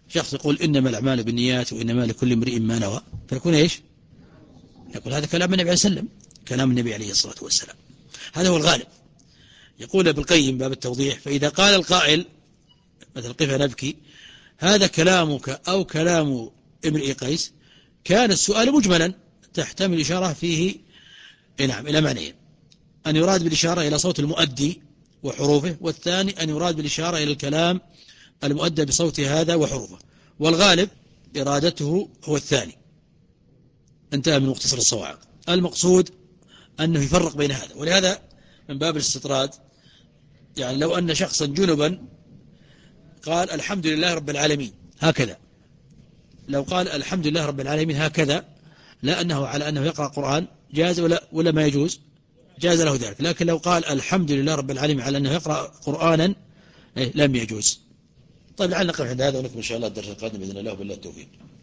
Speaker 1: شخص يقول إنما الأعمال بالنيات وإنما لكل امرئ ما نوى، فيكون إيش؟ يقول هذا كلام النبي عليه السلام، كلام النبي عليه الصلاة والسلام، هذا هو الغالب. يقول ابن القيم باب التوضيح: فإذا قال القائل مثل قف نبكي هذا كلامك أو كلام امرئ قيس، كان السؤال مجملا تحتمل إشارة فيه نعم إلى معنيين: أن يراد بالإشارة إلى صوت المؤدي وحروفه، والثاني أن يراد بالإشارة إلى الكلام المؤدى بصوت هذا وحروفه، والغالب إرادته هو الثاني. انتهى من مختصر الصواعق. المقصود أنه يفرق بين هذا، ولهذا من باب الاستطراد يعني لو أن شخصا جنبا قال الحمد لله رب العالمين هكذا، لو قال الحمد لله رب العالمين هكذا لا أنه على أنه يقرأ قرآن جاز ولا, ولا ما يجوز، جاز له ذلك. لكن لو قال الحمد لله رب العالمين على أنه يقرأ قرآنا لم يجوز. طيب لعلنا نقف عند هذا ونكمل إن شاء الله الدرس القادم بإذن الله، بالله التوفيق.